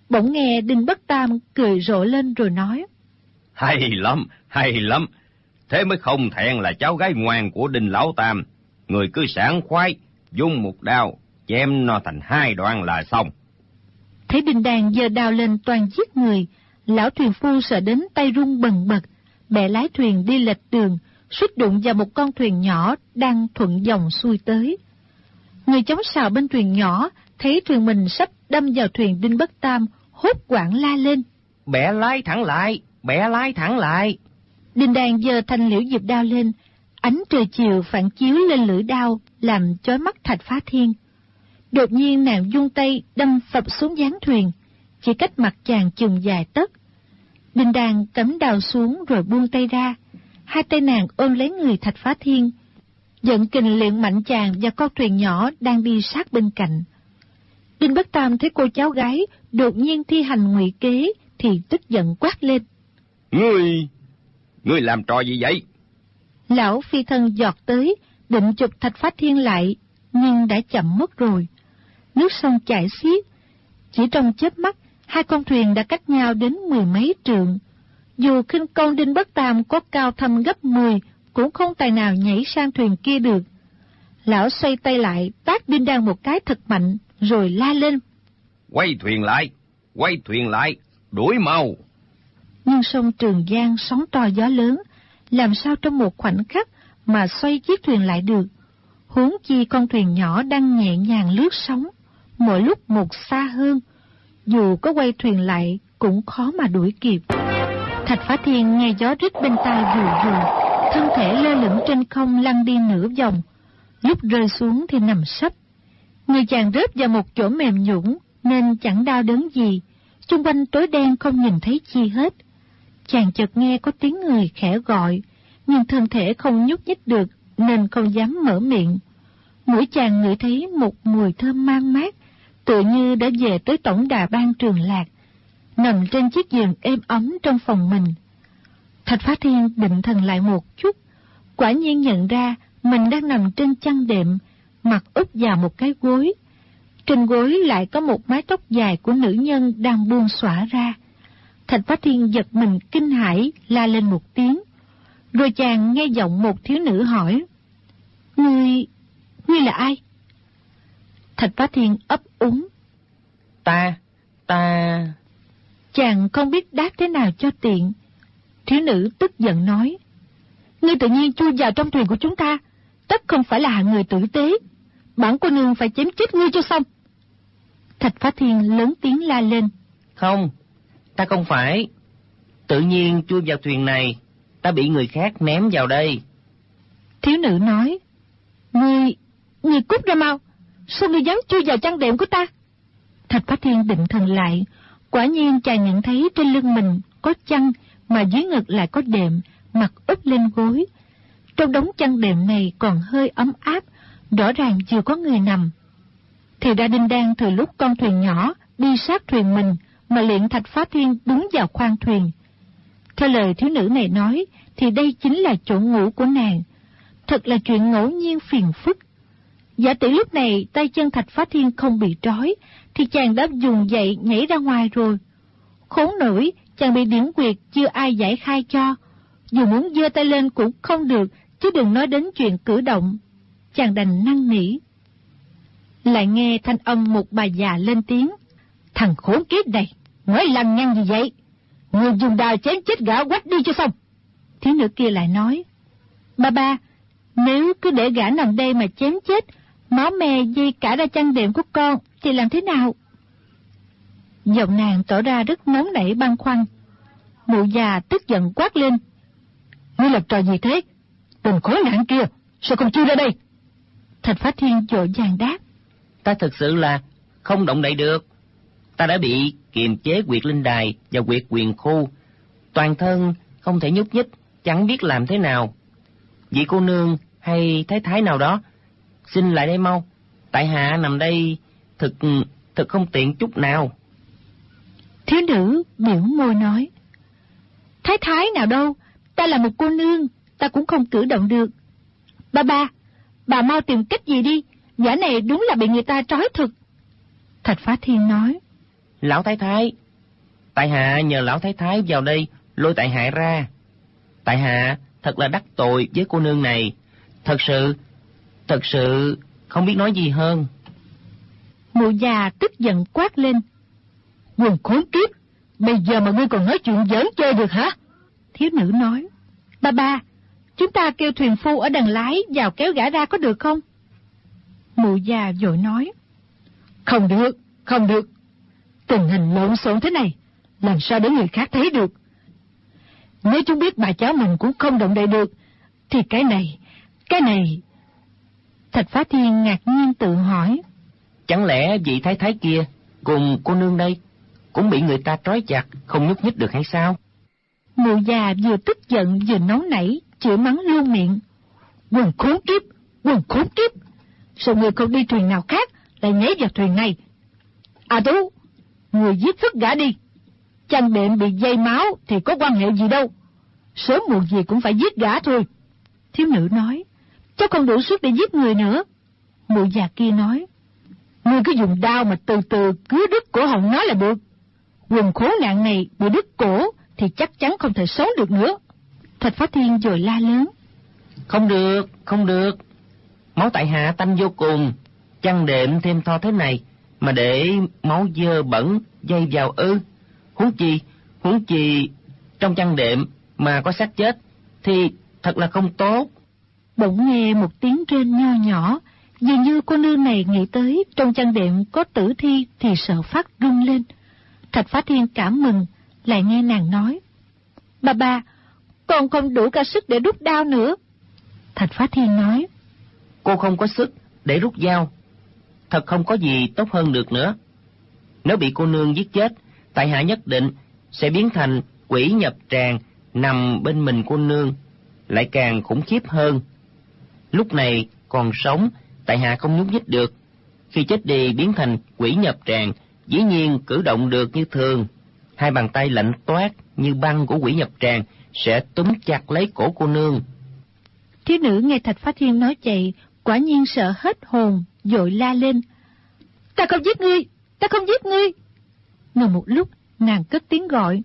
Bỗng nghe Đinh Bất Tam cười rộ lên rồi nói: Hay lắm, thế mới không thẹn là cháu gái ngoan của Đinh Lão Tam. Người cứ sảng khoái, dùng một đao, chém nó thành 2 đoạn là xong. Thấy Đinh Đàn giơ đao lên toàn giết người, lão thuyền phu sợ đến tay run bần bật, bè lái thuyền đi lệch đường, suýt đụng vào một con thuyền nhỏ đang thuận dòng xuôi tới. Người chống sào bên thuyền nhỏ thấy thuyền mình sắp đâm vào thuyền Đinh Bất Tam, hốt hoảng la lên: Bẻ lái thẳng lại. Đinh Đàn giơ thanh liễu diệp đao lên, ánh trời chiều phản chiếu lên lưỡi đao làm chói mắt Thạch Phá Thiên. Đột nhiên nàng vung tay đâm phập xuống gián thuyền, chỉ cách mặt chàng chừng vài tấc. Đinh Đàn cắm đao xuống rồi buông tay ra, hai tay nàng ôm lấy người Thạch Phá Thiên, giận kình liệng mạnh chàng và con thuyền nhỏ đang đi sát bên cạnh. Đinh Bất Tam thấy cô cháu gái đột nhiên thi hành ngụy kế thì tức giận quát lên: Ngươi làm trò gì vậy? Lão phi thân giọt tới, định chụp Thạch Phá Thiên lại, nhưng đã chậm mất rồi. Nước sông chảy xiết, chỉ trong chớp mắt, hai con thuyền đã cách nhau đến 10 mấy trượng. Dù khinh công Đinh Bất Tam có cao thâm gấp 10, cũng không tài nào nhảy sang thuyền kia được. Lão xoay tay lại, tát Đinh Đàn một cái thật mạnh, rồi la lên: Quay thuyền lại, đuổi mau! Nhưng sông Trường Giang sóng to gió lớn, làm sao trong một khoảnh khắc mà xoay chiếc thuyền lại được? Huống chi con thuyền nhỏ đang nhẹ nhàng lướt sóng, mỗi lúc một xa hơn, dù có quay thuyền lại cũng khó mà đuổi kịp. Thạch Phá Thiên nghe gió rít bên tai rù rù, thân thể lơ lửng trên không lăn đi nửa vòng, lúc rơi xuống thì nằm sấp. Người chàng rớt vào một chỗ mềm nhũn nên chẳng đau đớn gì, xung quanh tối đen không nhìn thấy chi hết. Chàng chợt nghe có tiếng người khẽ gọi, nhưng thân thể không nhúc nhích được nên không dám mở miệng. Mũi chàng ngửi thấy một mùi thơm man mát, tựa như đã về tới tổng đà ban Trường Lạc, nằm trên chiếc giường êm ấm trong phòng mình. Thạch Phá Thiên định thần lại một chút, quả nhiên nhận ra mình đang nằm trên chăn đệm, mặt úp vào một cái gối. Trên gối lại có một mái tóc dài của nữ nhân đang buông xõa ra. Thạch Phá Thiên giật mình kinh hãi, la lên một tiếng. Rồi chàng nghe giọng một thiếu nữ hỏi: Ngươi là ai? Thạch Phá Thiên ấp úng: Ta... Chàng không biết đáp thế nào cho tiện. Thiếu nữ tức giận nói: Ngươi tự nhiên chui vào trong thuyền của chúng ta, tất không phải là hạng người tử tế. Bản cô nương phải chém chết ngươi cho xong. Thạch Phá Thiên lớn tiếng la lên: Không, ta không phải. Tự nhiên chui vào thuyền này, ta bị người khác ném vào đây. Thiếu nữ nói: Ngươi cút ra mau, sao ngươi dám chui vào chăn đệm của ta? Thạch Phá Thiên định thần lại, quả nhiên chàng nhận thấy trên lưng mình có chăn mà dưới ngực lại có đệm, mặt úp lên gối. Trong đống chăn đệm này còn hơi ấm áp, rõ ràng chưa có người nằm. Thì ra Đinh Đan từ lúc con thuyền nhỏ đi sát thuyền mình mà liền Thạch Phá Thiên đúng vào khoang thuyền. Theo lời thiếu nữ này nói thì đây chính là chỗ ngủ của nàng. Thật là chuyện ngẫu nhiên phiền phức. Giả tỷ lúc này tay chân Thạch Phá Thiên không bị trói thì chàng đã dùng dậy nhảy ra ngoài rồi. Khốn nổi, chàng bị điểm quyệt chưa ai giải khai cho, dù muốn giơ tay lên cũng không được, chứ đừng nói đến chuyện cử động. Chàng đành năn nỉ. Lại nghe thanh âm một bà già lên tiếng: Thằng khốn kiếp này, nói lằng nhằng gì vậy? Người dùng đào chém chết gã quách đi cho xong. Thiếu nữ kia lại nói: Ba, nếu cứ để gã nằm đây mà chém chết, máu me dây cả ra chăn đệm của con thì làm thế nào? Giọng nàng tỏ ra rất nóng nảy băn khoăn. Mụ già tức giận quát lên: Ngươi làm trò gì thế? Tên khốn nạn kia, sao không chui ra đây? Thạch Phá Thiên vội vàng đáp: Ta thực sự là không động đậy được. Ta đã bị kiềm chế huyệt linh đài và huyệt quyền khu, toàn thân không thể nhúc nhích, chẳng biết làm thế nào. Vị cô nương hay thái thái nào đó, xin lại đây mau. Tại hạ nằm đây thực không tiện chút nào. Thiếu nữ biểu môi nói: Thái thái nào đâu, ta là một cô nương, ta cũng không cử động được. Bà mau tìm cách gì đi, gã này đúng là bị người ta trói thực. Thạch Phá Thiên nói: Lão Thái Thái, tại hạ nhờ Lão Thái Thái vào đây lôi tại hạ ra. Tại hạ thật là đắc tội với cô nương này. Thật sự không biết nói gì hơn. Mụ già tức giận quát lên: Quần khốn kiếp, bây giờ mà ngươi còn nói chuyện giỡn chơi được hả? Thiếu nữ nói: Ba, chúng ta kêu thuyền phu ở đằng lái vào kéo gã ra có được không? Mụ già vội nói: Không được. Tình hình lộn xộn thế này, làm sao để người khác thấy được? Nếu chúng biết bà cháu mình cũng không động đậy được, thì cái này... Thạch Phá Thiên ngạc nhiên tự hỏi: Chẳng lẽ vị thái thái kia cùng cô nương đây cũng bị người ta trói chặt, không nhúc nhích được hay sao? Mụ già vừa tức giận vừa nóng nảy, chửi mắng luôn miệng: Quần khốn kiếp! Sao người không đi thuyền nào khác, lại nhảy vào thuyền này? À Tú, người giết phức gã đi. Chăn đệm bị dây máu thì có quan hệ gì đâu, sớm muộn gì cũng phải giết gã thôi. Thiếu nữ nói: Cháu không đủ sức để giết người nữa. Mụ già kia nói: Ngươi cứ dùng đao mà từ từ cứa đứt cổ họng nó là được. Quần khốn nạn này bị đứt cổ thì chắc chắn không thể sống được nữa. Thạch Phá Thiên rồi la lớn: Không được. Máu tại hạ tanh vô cùng. Chăn đệm thêm tho thế này mà để máu dơ bẩn dây vào ư? Huống chi trong chăn đệm mà có xác chết thì thật là không tốt. Bỗng nghe một tiếng rên nho nhỏ, dường như cô nương này nghĩ tới trong chăn đệm có tử thi thì sợ phát run lên. Thạch Phá Thiên cảm mừng, lại nghe nàng nói: Ba, con không đủ cả sức để rút đao nữa. Thạch Phá Thiên nói: Cô không có sức để rút dao, thật không có gì tốt hơn được nữa. Nếu bị cô nương giết chết, tại hạ nhất định sẽ biến thành quỷ nhập tràng nằm bên mình cô nương, lại càng khủng khiếp hơn. Lúc này còn sống, tại hạ không nhúc nhích được. Khi chết đi biến thành quỷ nhập tràng, dĩ nhiên cử động được như thường. Hai bàn tay lạnh toát như băng của quỷ nhập tràng sẽ túm chặt lấy cổ cô nương. Thiếu nữ nghe Thạch Phá Thiên nói vậy, quả nhiên sợ hết hồn, vội la lên: Ta không giết ngươi! Ngừng một lúc, nàng cất tiếng gọi: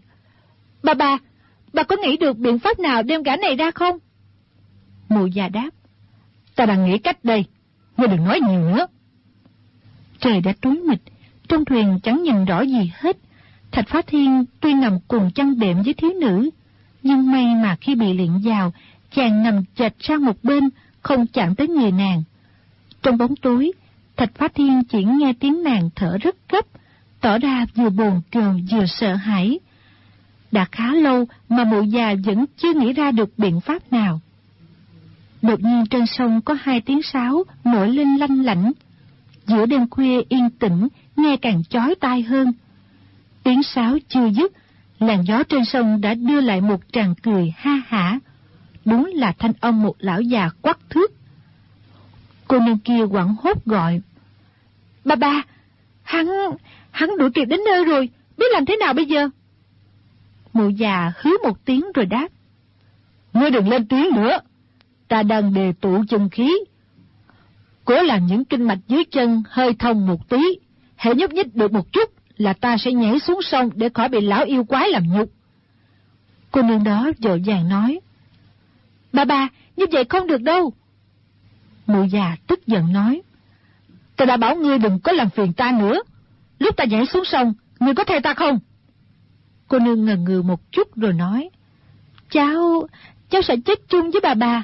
Bà có nghĩ được biện pháp nào đem gã này ra không? Mụ già đáp: Ta đang nghĩ cách đây, ngươi đừng nói nhiều nữa. Trời đã tối mịt, trong thuyền chẳng nhìn rõ gì hết. Thạch Phá Thiên tuy nằm cùng chăn đệm với thiếu nữ, nhưng may mà khi bị liệng vào, chàng nằm chệch sang một bên, không chạm tới người nàng. Trong bóng tối, Thạch Phá Thiên chỉ nghe tiếng nàng thở rất gấp, tỏ ra vừa bồn chồn vừa sợ hãi. Đã khá lâu mà mụ già vẫn chưa nghĩ ra được biện pháp nào. Đột nhiên trên sông có hai tiếng sáo nổi lên lanh lảnh. Giữa đêm khuya yên tĩnh, nghe càng chói tai hơn. Tiếng sáo chưa dứt, làn gió trên sông đã đưa lại một tràng cười ha hả. Đúng là thanh âm một lão già quắc thước. Cô nương kia hoảng hốt gọi: Ba, hắn đuổi kịp đến nơi rồi, biết làm thế nào bây giờ? Mụ già hứ một tiếng rồi đáp: Ngươi đừng lên tiếng nữa, ta đang đề tụ chân khí. Cố làm những kinh mạch dưới chân hơi thông một tí, hễ nhúc nhích được một chút là ta sẽ nhảy xuống sông để khỏi bị lão yêu quái làm nhục. Cô nương đó vội vàng nói: Ba, như vậy không được đâu. Mụ già tức giận nói: Ta đã bảo ngươi đừng có làm phiền ta nữa. Lúc ta nhảy xuống sông, ngươi có theo ta không? Cô nương ngần ngừ một chút rồi nói: Cháu sẽ chết chung với bà.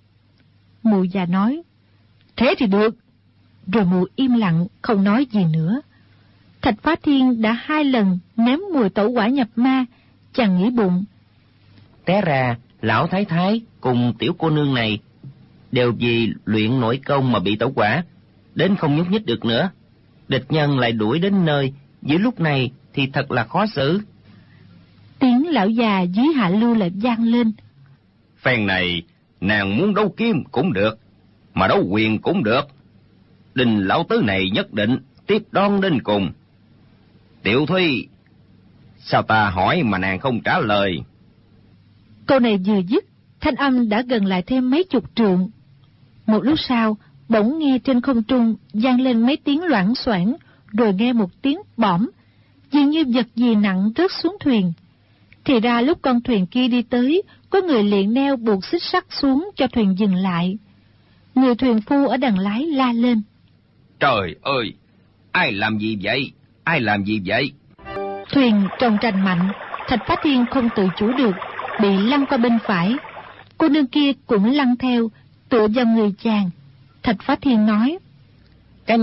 Mụ già nói: Thế thì được. Rồi mụ im lặng không nói gì nữa. Thạch Phá Thiên đã 2 lần ném mùi tẩu hỏa nhập ma, chàng nghĩ bụng: Té ra lão thái thái cùng tiểu cô nương này đều vì luyện nội công mà bị tẩu hỏa, đến không nhúc nhích được nữa. Địch nhân lại đuổi đến nơi, giữa lúc này thì thật là khó xử. Tiếng lão già dưới hạ lưu lại vang lên: Phen này nàng muốn đấu kiếm cũng được, mà đấu quyền cũng được. Đình lão tứ này nhất định tiếp đón đến cùng. Tiểu Thúy, sao ta hỏi mà nàng không trả lời? Câu này vừa dứt, thanh âm đã gần lại thêm mấy chục trượng. Một lúc sau, bỗng nghe trên không trung vang lên mấy tiếng loảng xoảng, rồi nghe một tiếng bõm. dường như vật gì nặng rớt xuống thuyền. Thì ra lúc con thuyền kia đi tới, có người liền neo buộc xích sắt xuống cho thuyền dừng lại. Người thuyền phu ở đằng lái la lên: Trời ơi! Ai làm gì vậy? Ai làm gì vậy? Thuyền trồng trành mạnh, Thạch Phá Thiên không tự chủ được, bị lăn qua bên phải. Cô nương kia cũng lăn theo, tựa vào người chàng. Thạch Phá Thiên nói: Cái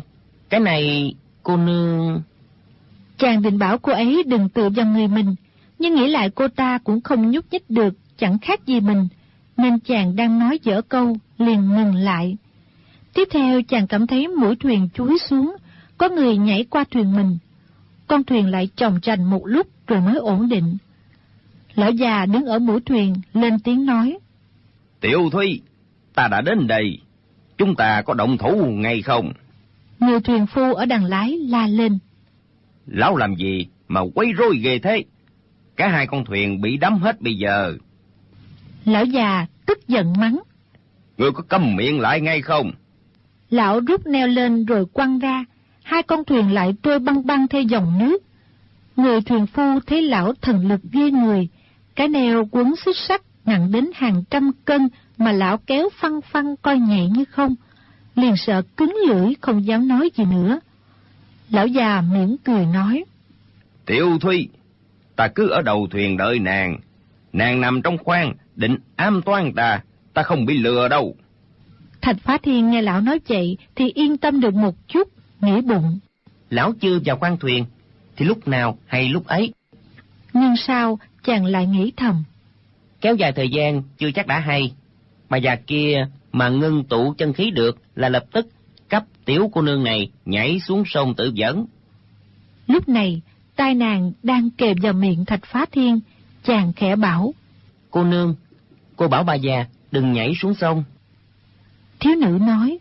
này, cô nương... Chàng định bảo cô ấy đừng tựa vào người mình, nhưng nghĩ lại cô ta cũng không nhúc nhích được, chẳng khác gì mình, nên chàng đang nói dở câu, liền ngừng lại. Tiếp theo chàng cảm thấy mũi thuyền chúi xuống, có người nhảy qua thuyền mình. Con thuyền lại chồng trành một lúc rồi mới ổn định. Lão già đứng ở mũi thuyền lên tiếng nói: Tiểu Thúy, ta đã đến đây, chúng ta có động thủ ngay không? Người thuyền phu ở đằng lái la lên: Lão làm gì mà quấy rối ghê thế? Cả hai con thuyền bị đắm hết bây giờ. Lão già tức giận mắng: Ngươi có câm miệng lại ngay không? Lão rút neo lên rồi quăng ra, hai con thuyền lại trôi băng băng theo dòng nước. Người thuyền phu thấy lão thần lực ghê người, cái neo quấn xích sắt nặng đến hàng trăm cân mà lão kéo phăng phăng coi nhẹ như không, liền sợ cứng lưỡi không dám nói gì nữa. Lão già mỉm cười nói: Tiểu Thúy, ta cứ ở đầu thuyền đợi nàng. Nàng nằm trong khoang, định ám toán ta không bị lừa đâu. Thạch Phá Thiên nghe lão nói vậy thì yên tâm được một chút, nghĩ bụng: Lão chưa vào khoang thuyền, thì lúc nào hay lúc ấy. Nhưng sao chàng lại nghĩ thầm: Kéo dài thời gian chưa chắc đã hay. Bà già kia mà ngưng tụ chân khí được là lập tức cấp tiểu cô nương này nhảy xuống sông tự vẫn. Lúc này tai nàng đang kề vào miệng Thạch Phá Thiên, chàng khẽ bảo: Cô nương, cô bảo bà già đừng nhảy xuống sông. Thiếu nữ nói: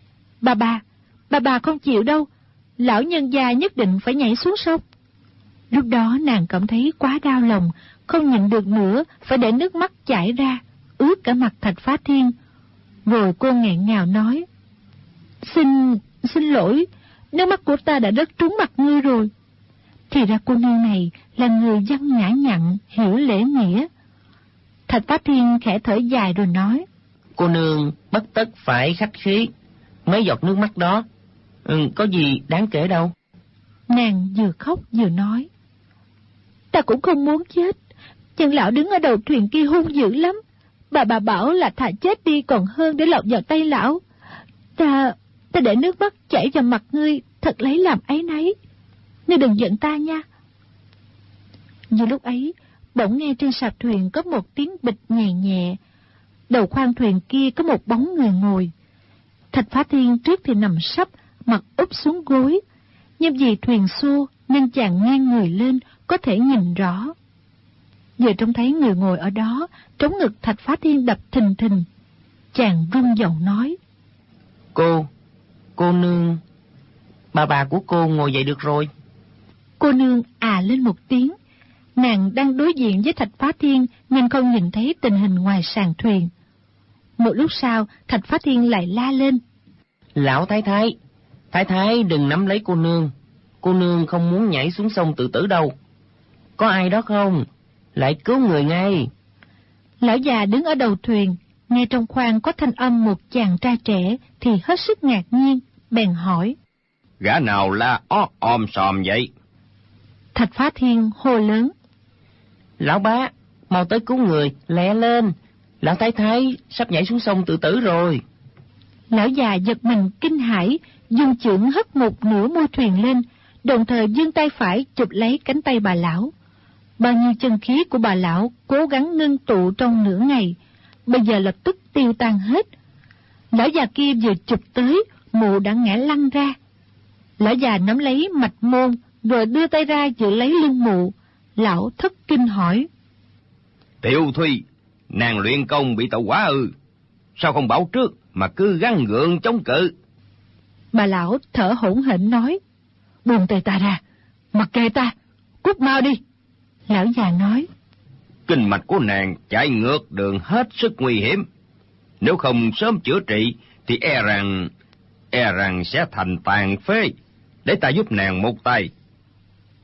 Bà không chịu đâu, lão nhân gia nhất định phải nhảy xuống sông. Lúc đó nàng cảm thấy quá đau lòng, không nhịn được nữa, phải để nước mắt chảy ra, ướt cả mặt Thạch Phá Thiên. Rồi cô nghẹn ngào nói: Xin lỗi, nước mắt của ta đã rớt trúng mặt ngươi rồi. Thì ra cô nương này là người văn nhã nhặn, hiểu lễ nghĩa. Thạch Phá Thiên khẽ thở dài rồi nói: Cô nương bất tất phải khách khí, mấy giọt nước mắt đó có gì đáng kể đâu. Nàng vừa khóc vừa nói: Ta cũng không muốn chết, nhưng lão đứng ở đầu thuyền kia hung dữ lắm. Bà bảo là thà chết đi còn hơn để lọt vào tay lão. Ta để nước mắt chảy vào mặt ngươi, thật lấy làm áy náy. Ngươi đừng giận ta nha. Như lúc ấy, bỗng nghe trên sạp thuyền có một tiếng bịch nhẹ nhẹ. Đầu khoang thuyền kia có một bóng người ngồi. Thạch Phá Thiên trước thì nằm sấp, mặt úp xuống gối, nhưng vì thuyền xô nên chàng ngang người lên, có thể nhìn rõ. Vừa trông thấy người ngồi ở đó, trống ngực Thạch Phá Thiên đập thình thình. Chàng run giọng nói: Cô nương, bà của cô ngồi dậy được rồi. Cô nương lên một tiếng. Nàng đang đối diện với Thạch Phá Thiên nên không nhìn thấy tình hình ngoài sàn thuyền. Một lúc sau, Thạch Phá Thiên lại la lên: Lão thái thái đừng nắm lấy cô nương không muốn nhảy xuống sông tự tử đâu. Có ai đó không? Lại cứu người ngay. Lão già đứng ở đầu thuyền, nghe trong khoang có thanh âm một chàng trai trẻ thì hết sức ngạc nhiên, bèn hỏi: Gã nào la om sòm vậy? Thạch Phá Thiên hô lớn: Lão bá, mau tới cứu người, lẹ lên, lão thái thái sắp nhảy xuống sông tự tử rồi. Lão già giật mình kinh hãi, dùng chưởng hất một nửa mui thuyền lên, đồng thời giương tay phải chụp lấy cánh tay bà lão. Bao nhiêu chân khí của bà lão cố gắng ngưng tụ trong nửa ngày, bây giờ lập tức tiêu tan hết. Lão già kia vừa chụp tới, mụ đã ngã lăn ra. Lão già nắm lấy mạch môn, rồi đưa tay ra giữ lấy lưng mụ. Lão thất kinh hỏi: Tiểu Thúy, nàng luyện công bị tẩu hỏa ư? Sao không bảo trước mà cứ gắng gượng chống cự? Bà lão thở hổn hển nói: Buông tay ta ra, mặc kệ ta, cút mau đi. Lão già nói: Kinh mạch của nàng chạy ngược đường hết sức nguy hiểm. Nếu không sớm chữa trị thì e rằng sẽ thành tàn phế. Để ta giúp nàng một tay.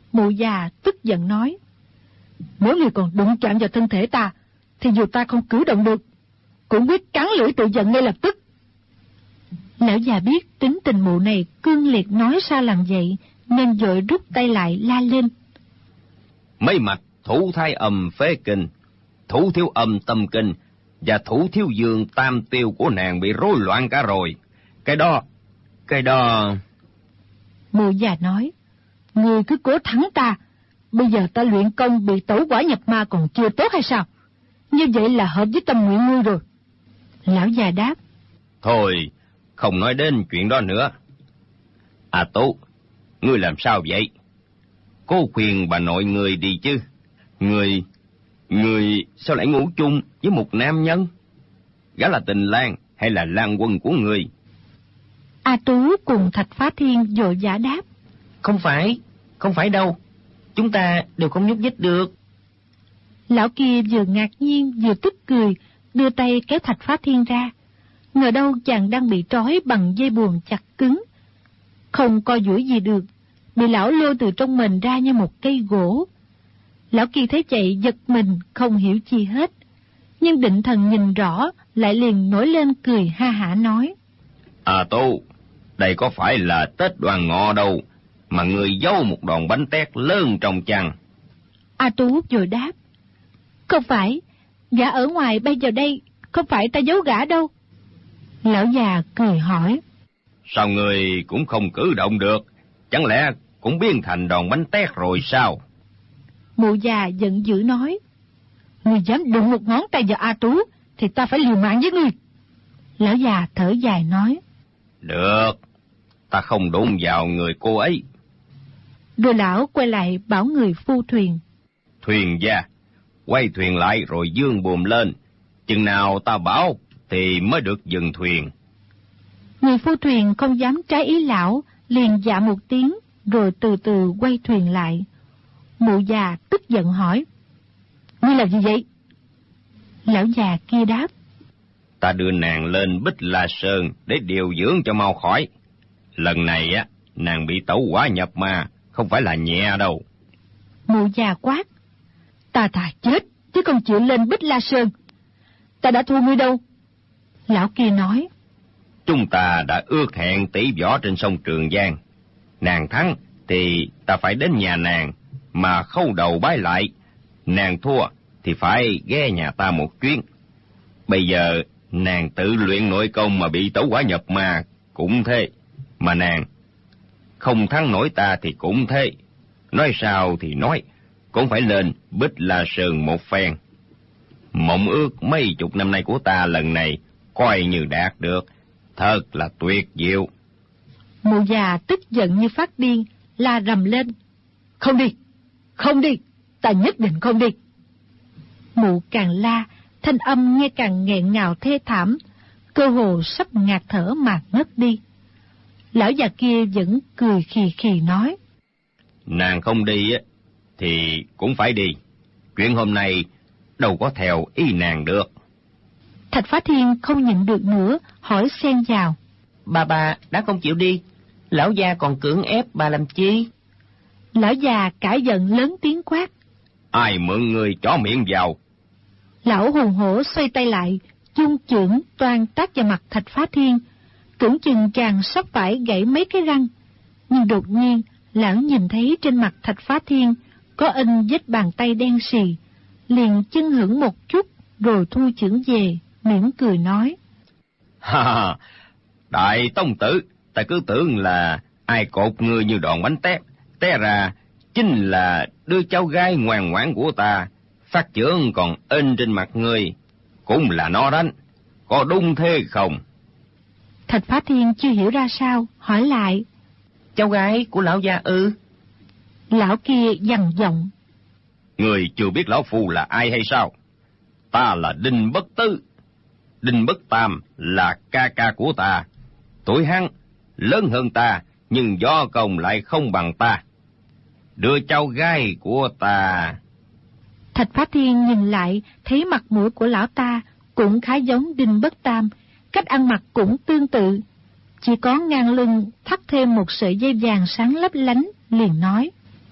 Mụ già tức giận nói: Nếu ngươi còn đụng chạm vào thân thể ta, thì dù ta không cử động được, cũng biết cắn lưỡi tự giận ngay lập tức. Lão già biết tính tình mụ này cương liệt nói sao làm vậy, nên vội rút tay lại la lên: Mấy mặt thủ thái âm phế kinh, thủ thiếu âm tâm kinh và thủ thiếu dương tam tiêu của nàng bị rối loạn cả rồi. Cái đó... Mụ già nói: Ngươi cứ cố thắng ta, bây giờ ta luyện công bị tẩu hỏa nhập ma còn chưa tốt hay sao? Như vậy là hợp với tâm nguyện ngươi rồi. Lão già đáp: Thôi, không nói đến chuyện đó nữa. À Tú, ngươi làm sao vậy? Cố khuyên bà nội người đi chứ. Người sao lại ngủ chung với một nam nhân? Gã là tình lang hay là lang quân của người? A Tú cùng Thạch Phá Thiên vội vã đáp: Không phải đâu. Chúng ta đều không nhúc nhích được. Lão kia vừa ngạc nhiên vừa tức cười, đưa tay kéo Thạch Phá Thiên ra. Ngờ đâu chàng đang bị trói bằng dây buồm chặt cứng, không co duỗi gì được, bị lão lôi từ trong mình ra như một cây gỗ. Lão kia thấy vậy giật mình không hiểu chi hết, nhưng định thần nhìn rõ lại liền nổi lên cười ha hả nói: À Tú, đây có phải là Tết Đoan Ngọ đâu, mà người giấu một đòn bánh tét lớn trong chăn. A Tú vội đáp: Không phải, gã ở ngoài bay vào đây, không phải ta giấu gã đâu. Lão già cười hỏi: Sao người cũng không cử động được? Chẳng lẽ cũng biến thành đòn bánh tét rồi sao? Mụ già giận dữ nói: Ngươi dám đụng một ngón tay vào A Tú thì ta phải liều mạng với ngươi. Lão già thở dài nói: Được, ta không đụng vào người cô ấy. Rồi lão quay lại bảo người phu thuyền: Thuyền gia, quay thuyền lại rồi dương buồm lên, chừng nào ta bảo thì mới được dừng thuyền. Người phu thuyền không dám trái ý lão, liền dạ một tiếng rồi từ từ quay thuyền lại. Mụ già tức giận hỏi: Ngươi làm gì vậy? Lão già kia đáp: Ta đưa nàng lên Bích La Sơn để điều dưỡng cho mau khỏi. Lần này á, nàng bị tẩu hỏa nhập ma, không phải là nhẹ đâu. Mụ già quát: Ta thà chết chứ không chịu lên Bích La Sơn. Ta đã thua ngươi đâu? Lão kia nói: Chúng ta đã ước hẹn tỷ võ trên sông Trường Giang. Nàng thắng thì ta phải đến nhà nàng mà khấu đầu bái lại. Nàng thua thì phải ghé nhà ta một chuyến. Bây giờ nàng tự luyện nội công mà bị tẩu hỏa nhập ma cũng thế, mà nàng không thắng nổi ta thì cũng thế. Nói sao thì nói, cũng phải lên Bích La Sơn một phen. Mộng ước mấy chục năm nay của ta lần này coi như đạt được, thật là tuyệt diệu. Mụ già tức giận như phát điên, la rầm lên: Không đi, ta nhất định không đi. Mụ càng la, thanh âm nghe càng nghẹn ngào thê thảm, cơ hồ sắp ngạt thở mà ngất đi. Lão già kia vẫn cười khì khì nói: Nàng không đi thì cũng phải đi. Chuyện hôm nay đâu có theo ý nàng được. Thạch Phá Thiên không nhịn được nữa, hỏi xen vào: Bà đã không chịu đi, lão gia còn cưỡng ép bà làm chi? Lão già cãi giận lớn tiếng quát: Ai mượn người chó miệng vào? Lão hùng hổ xoay tay lại, chung chưởng toan tát vào mặt Thạch Phá Thiên, tưởng chừng chàng sắp phải gãy mấy cái răng. Nhưng đột nhiên lão nhìn thấy trên mặt Thạch Phá Thiên có in vết bàn tay đen sì, liền chưng hửng một chút rồi thu chưởng về, mỉm cười nói: Ha, đại tông tử, ta cứ tưởng là ai cột ngươi như đòn bánh tét, té ra chính là đứa cháu gái ngoan ngoãn của ta. Phát chưởng còn in trên mặt ngươi, cũng là nó đánh, có đúng thế không? Thạch Phá Thiên chưa hiểu ra sao, hỏi lại: Cháu gái của lão gia ư? Lão kia gằn giọng: Người chưa biết lão phu là ai hay sao? Ta là Đinh Bất Tư. Đinh Bất Tam là ca ca của ta. Tuổi hắn lớn hơn ta, nhưng võ công lại không bằng ta. Đứa cháu gái của ta... Thạch Phá Thiên nhìn lại, thấy mặt mũi của lão ta cũng khá giống Đinh Bất Tam, cách ăn mặc cũng tương tự, chỉ có ngang lưng thắt thêm một sợi dây vàng sáng lấp lánh, liền nói: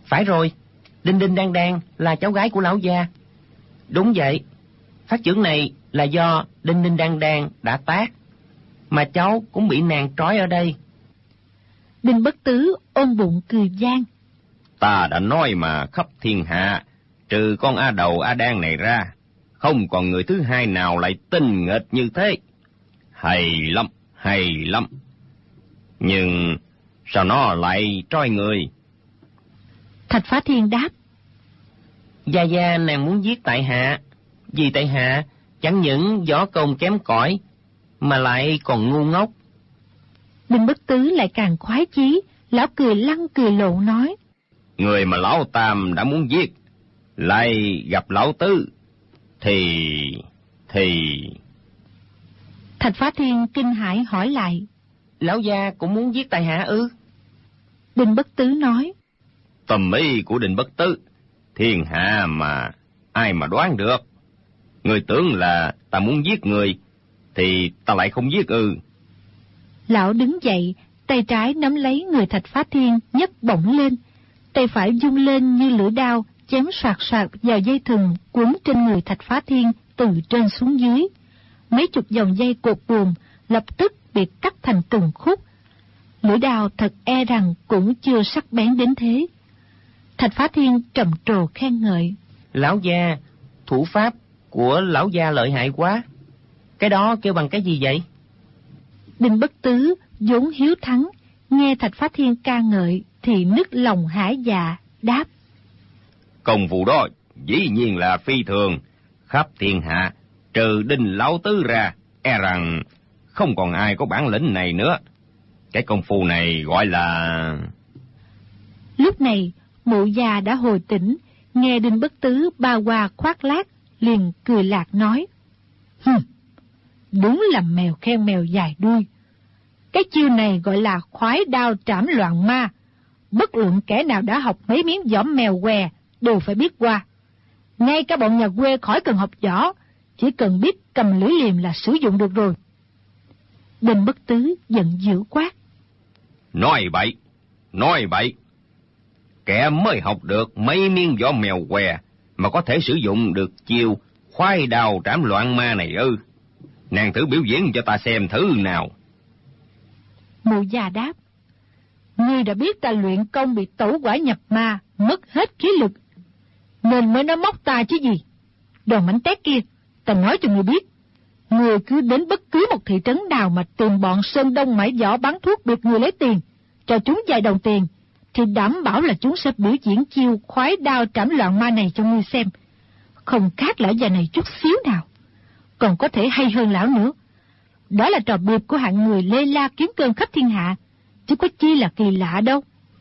Phải rồi, Đinh Đinh Đan Đan là cháu gái của lão gia. Đúng vậy, phát chưởng này là do Đinh Đinh Đan Đan đã tác, mà cháu cũng bị nàng trói ở đây. Đinh Bất Tứ ôm bụng cười gian. Ta đã nói mà, khắp thiên hạ, trừ con A Đầu A Đan này ra, không còn người thứ hai nào lại tinh nghịch như thế. Hay lắm, hay lắm. Nhưng sao nó lại trói người? Thạch Phá Thiên đáp. Gia nàng muốn giết tại hạ, vì tại hạ chẳng những võ công kém cỏi mà lại còn ngu ngốc. Đinh Bất Tứ lại càng khoái chí, lão cười lăn cười lộn nói. Người mà lão Tam đã muốn giết, lại gặp lão Tứ, thì... Thạch Phá Thiên kinh hãi hỏi lại. Lão gia cũng muốn giết tại hạ ư? Đinh Bất Tứ nói. Tâm ý của Đinh Bất Tứ, thiên hạ mà, ai mà đoán được. Người tưởng là ta muốn giết người, thì ta lại không giết ư? Lão đứng dậy, tay trái nắm lấy người Thạch Phá Thiên nhấc bổng lên, tay phải vung lên như lưỡi đao, chém soạt soạt vào dây thừng quấn trên người Thạch Phá Thiên từ trên xuống dưới. Mấy chục dòng dây cột buồm lập tức bị cắt thành từng khúc. Lưỡi đao thật e rằng cũng chưa sắc bén đến thế. Thạch Phá Thiên trầm trồ khen ngợi. Lão gia, thủ pháp của lão gia lợi hại quá. Cái đó kêu bằng cái gì vậy? Đinh Bất Tứ vốn hiếu thắng, nghe Thạch Phá Thiên ca ngợi thì nức lòng hả dạ, đáp. Công vụ đó dĩ nhiên là phi thường, khắp thiên hạ trừ Đinh lão Tứ ra, e rằng không còn ai có bản lĩnh này nữa. Cái công phu này gọi là... Lúc này Mụ già đã hồi tỉnh, nghe Đinh Bất Tứ ba qua khoác lác, liền cười lạc nói. Đúng là mèo khen mèo dài đuôi. Cái chiêu này gọi là khoái đao trảm loạn ma. Bất luận kẻ nào đã học mấy miếng võ mèo què đều phải biết qua. Ngay cả bọn nhà quê khỏi cần học võ, chỉ cần biết cầm lưỡi liềm là sử dụng được rồi. Đinh Bất Tứ giận dữ quát. Nói bậy. Kẻ mới học được mấy miếng võ mèo què mà có thể sử dụng được chiêu khoái đao trảm loạn ma này ư? Nàng thử biểu diễn cho ta xem thử nào. Mụ già đáp. Ngươi đã biết ta luyện công bị tẩu hỏa nhập ma, mất hết khí lực, nên mới nói móc ta chứ gì. Đồ mảnh tét kia, ta nói cho ngươi biết, ngươi cứ đến bất cứ một thị trấn nào mà tìm bọn Sơn Đông Mãi Võ bán thuốc được người lấy tiền, cho chúng vài đồng tiền, thì đảm bảo là chúng sẽ biểu diễn chiêu khoái đao trảm loạn ma này cho ngươi xem. Không khác lão già này chút xíu nào, còn có thể hay hơn lão nữa. Đó là trò biệp của hạng người lê la kiếm cơm khắp thiên hạ, chứ có chi là kỳ lạ đâu.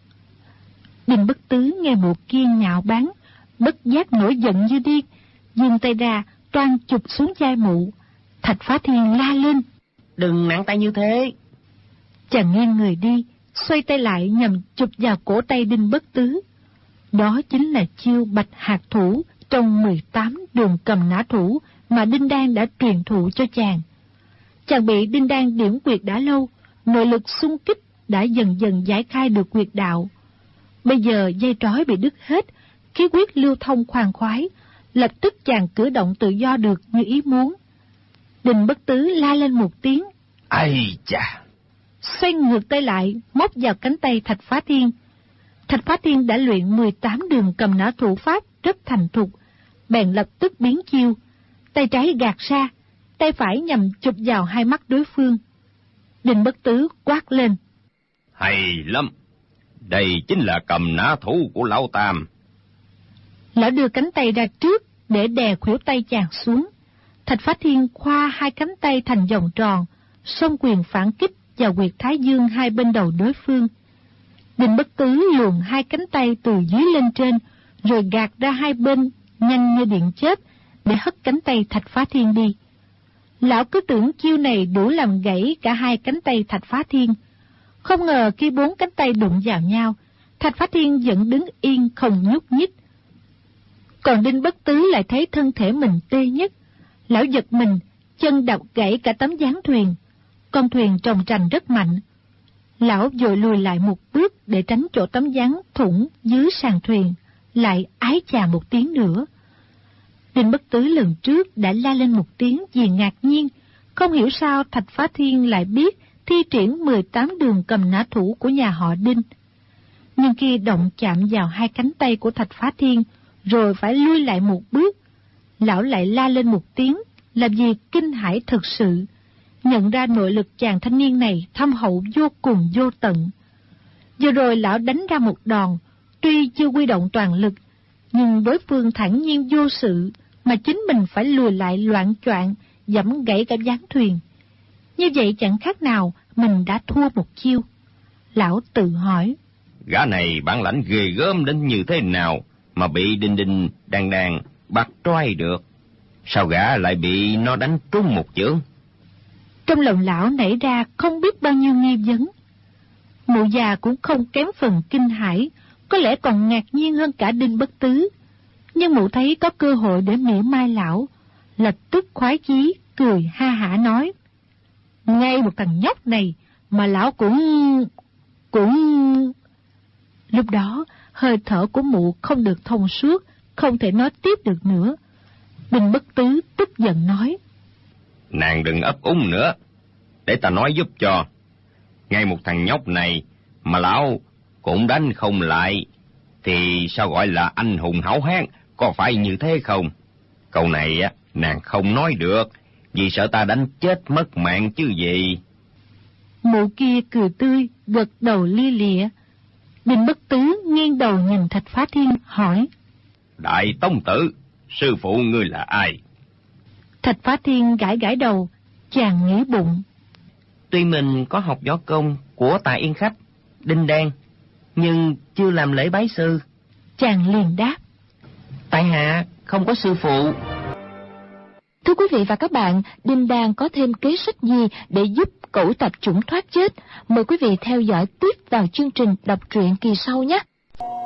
Đinh Bất Tứ nghe mụ kia nhạo báng, bất giác nổi giận như điên, giương tay ra toan chụp xuống vai mụ. Thạch Phá Thiên la lên. Đừng nặng tay như thế. Chàng nghiêng người đi, xoay tay lại nhằm chụp vào cổ tay Đinh Bất Tứ. Đó chính là chiêu bạch hạt thủ trong 18 đường cầm nã thủ mà Đinh Đan đã truyền thụ cho chàng. Chàng bị Đinh Đan điểm quyệt đã lâu, nội lực xung kích đã dần dần giải khai được quyệt đạo. Bây giờ dây trói bị đứt hết, khí huyết lưu thông khoan khoái, lập tức chàng cử động tự do được như ý muốn. Đinh Bất Tứ la lên một tiếng. Ây chà! Xoay ngược tay lại, móc vào cánh tay Thạch Phá Thiên. Thạch Phá Thiên đã luyện 18 đường cầm nã thủ pháp rất thành thục, bèn lập tức biến chiêu, tay trái gạt ra, tay phải nhằm chụp vào hai mắt đối phương. Đinh Bất Tứ quát lên. Hay lắm! Đây chính là cầm nã thủ của lão Tam. Lão đưa cánh tay ra trước để đè khuỷu tay chàng xuống. Thạch Phá Thiên khoa hai cánh tay thành vòng tròn, xông quyền phản kích vào huyệt thái dương hai bên đầu đối phương. Đinh Bất Tứ luồn hai cánh tay từ dưới lên trên, rồi gạt ra hai bên nhanh như điện chớp để hất cánh tay Thạch Phá Thiên đi. Lão cứ tưởng chiêu này đủ làm gãy cả hai cánh tay Thạch Phá Thiên. Không ngờ khi bốn cánh tay đụng vào nhau, Thạch Phá Thiên vẫn đứng yên không nhúc nhích. Còn Đinh Bất Tứ lại thấy thân thể mình tê nhất. Lão giật mình, chân đạp gãy cả tấm gián thuyền. Con thuyền trồng trành rất mạnh. Lão vội lùi lại một bước, để tránh chỗ tấm ván thủng dưới sàn thuyền, lại ái chà một tiếng nữa. Đinh Bất Tứ lần trước đã la lên một tiếng vì ngạc nhiên, không hiểu sao Thạch Phá Thiên lại biết thi triển 18 đường cầm nã thủ của nhà họ Đinh. Nhưng khi động chạm vào hai cánh tay của Thạch Phá Thiên, rồi phải lui lại một bước, lão lại la lên một tiếng, làm vì kinh hãi thực sự, nhận ra nội lực chàng thanh niên này thâm hậu vô cùng vô tận. Vừa rồi lão đánh ra một đòn, tuy chưa huy động toàn lực, nhưng đối phương thản nhiên vô sự, mà chính mình phải lùi lại loạng choạng, giẫm gãy cả ván thuyền. Như vậy chẳng khác nào mình đã thua một chiêu. Lão tự hỏi, gã này bản lãnh ghê gớm đến như thế nào mà bị Đinh Đinh Đan Đan bắt trói được? Sao gã lại bị nó đánh trúng một chưởng? Trong lòng lão nảy ra không biết bao nhiêu nghi vấn. Mụ già cũng không kém phần kinh hãi, có lẽ còn ngạc nhiên hơn cả Đinh Bất Tứ. Nhưng mụ thấy có cơ hội để mỉa mai lão, lập tức khoái chí, cười ha hả nói, ngay một thằng nhóc này mà lão cũng... Lúc đó, hơi thở của mụ không được thông suốt, không thể nói tiếp được nữa. Đinh Bất Tứ tức giận nói, nàng đừng ấp úng nữa, để ta nói giúp cho. Ngay một thằng nhóc này mà lão cũng đánh không lại, thì sao gọi là anh hùng hảo hán, có phải như thế không? Câu này nàng không nói được, vì sợ ta đánh chết mất mạng chứ gì. Mụ kia cười tươi, gật đầu lia lịa. Đinh Bất Tứ nghiêng đầu nhìn Thạch Phá Thiên hỏi, Đại tông tử, sư phụ ngươi là ai? Thạch Phá Thiên gãi gãi đầu, chàng nghĩ bụng, Tuy mình có học võ công của Tạ Yên Khách, Đinh Đan, nhưng chưa làm lễ bái sư. Chàng liền đáp, Tại hạ không có sư phụ. Thưa quý vị và các bạn, Đinh Đan có thêm kế sách gì để giúp Cẩu Tạp Chủng thoát chết? Mời quý vị theo dõi tiếp vào chương trình đọc truyện kỳ sau nhé.